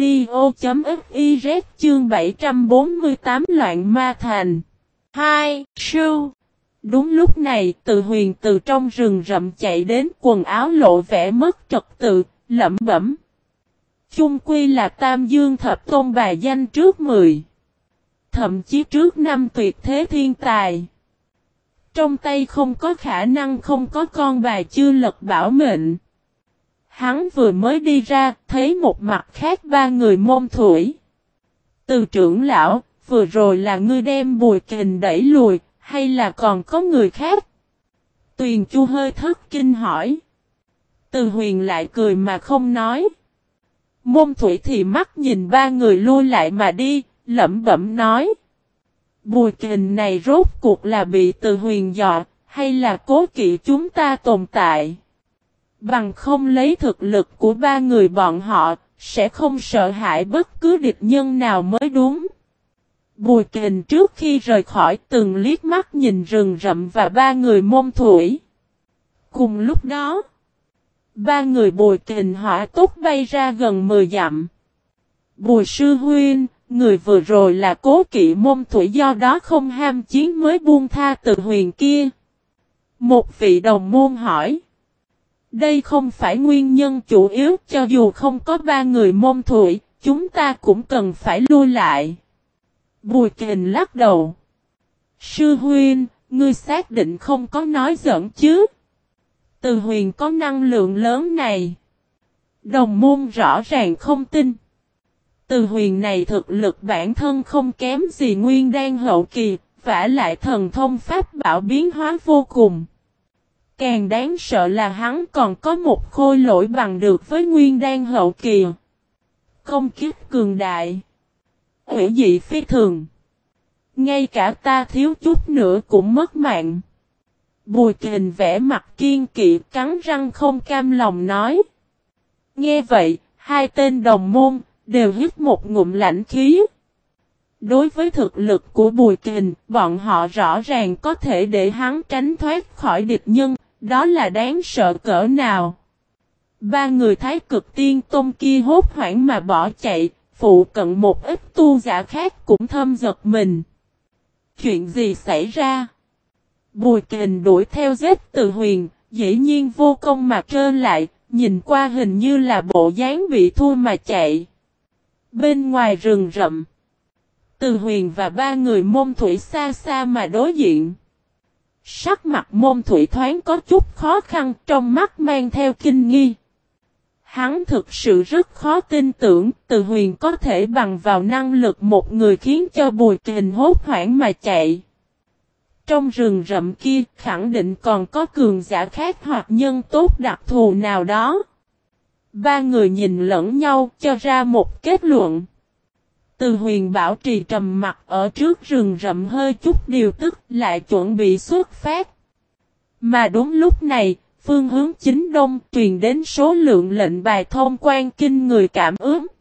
audio.fiz chương bảy trăm bốn mươi tám Loạn Ma Thành. hai. Sư. Đúng lúc này, Từ Huyền từ trong rừng rậm chạy đến, quần áo lộ vẻ mất trật tự, lẩm bẩm. Chung quy là Tam Dương Thập Tôn bài danh trước mười. Thậm chí trước năm tuyệt thế thiên tài. Trong tay không có khả năng không có con bài chưa lật bảo mệnh. Hắn vừa mới đi ra, thấy một mặt khác ba người môn thủy. Từ trưởng lão, vừa rồi là ngươi đem Bùi Kình đẩy lùi, hay là còn có người khác? Tuyền Chu hơi thất kinh hỏi. Từ Huyền lại cười mà không nói. Môn thủy thì mắt nhìn ba người lui lại mà đi, lẩm bẩm nói. Bùi Kình này rốt cuộc là bị Từ Huyền dọa, hay là cố kỵ chúng ta tồn tại? Bằng không lấy thực lực của ba người bọn họ, sẽ không sợ hãi bất cứ địch nhân nào mới đúng. Bùi Kình trước khi rời khỏi từng liếc mắt nhìn rừng rậm và ba người Môn Thủy. Cùng lúc đó, ba người Bùi Kình hỏa tốc bay ra gần mười dặm. Bùi sư huynh, người vừa rồi là cố kỵ Môn Thủy do đó không ham chiến mới buông tha Từ Huyền kia. Một vị đồng môn hỏi. Đây không phải nguyên nhân chủ yếu, cho dù không có ba người Môn Thủy, chúng ta cũng cần phải lui lại. Bùi Kình lắc đầu. Sư huynh, ngươi xác định không có nói giỡn chứ? Từ Huyền có năng lượng lớn này. Đồng môn rõ ràng không tin. Từ Huyền này thực lực bản thân không kém gì Nguyên Đan hậu kỳ, vả lại thần thông pháp bảo biến hóa vô cùng. Càng đáng sợ là hắn còn có một khôi lỗi bằng được với Nguyên Đan hậu kỳ. Công kích cường đại. Hủy dị phi thường. Ngay cả ta thiếu chút nữa cũng mất mạng. Bùi Kình vẽ mặt kiên kỵ cắn răng không cam lòng nói. Nghe vậy, hai tên đồng môn đều hít một ngụm lãnh khí. Đối với thực lực của Bùi Kình, bọn họ rõ ràng có thể để hắn tránh thoát khỏi địch nhân, đó là đáng sợ cỡ nào. Ba người Thái Cực Tiên Tôn kia hốt hoảng mà bỏ chạy, phụ cận một ít tu giả khác cũng thâm giật mình. Chuyện gì xảy ra? Bùi Kình đuổi theo giết Từ Huyền, dĩ nhiên vô công mà trơn lại, nhìn qua hình như là bộ dáng bị thua mà chạy. Bên ngoài rừng rậm, Từ Huyền và ba người Môn Thủy xa xa mà đối diện. Sắc mặt Môn Thủy thoáng có chút khó khăn, trong mắt mang theo kinh nghi. Hắn thực sự rất khó tin tưởng Từ Huyền có thể bằng vào năng lực một người khiến cho Bùi Kình hốt hoảng mà chạy. Trong rừng rậm kia khẳng định còn có cường giả khác hoặc nhân tốt đặc thù nào đó. Ba người nhìn lẫn nhau cho ra một kết luận. Từ Huyền bảo trì trầm mặt ở trước rừng rậm hơi chút điều tức lại chuẩn bị xuất phát. Mà đúng lúc này, phương hướng chính đông truyền đến số lượng lệnh bài thông quan kinh người cảm ứng.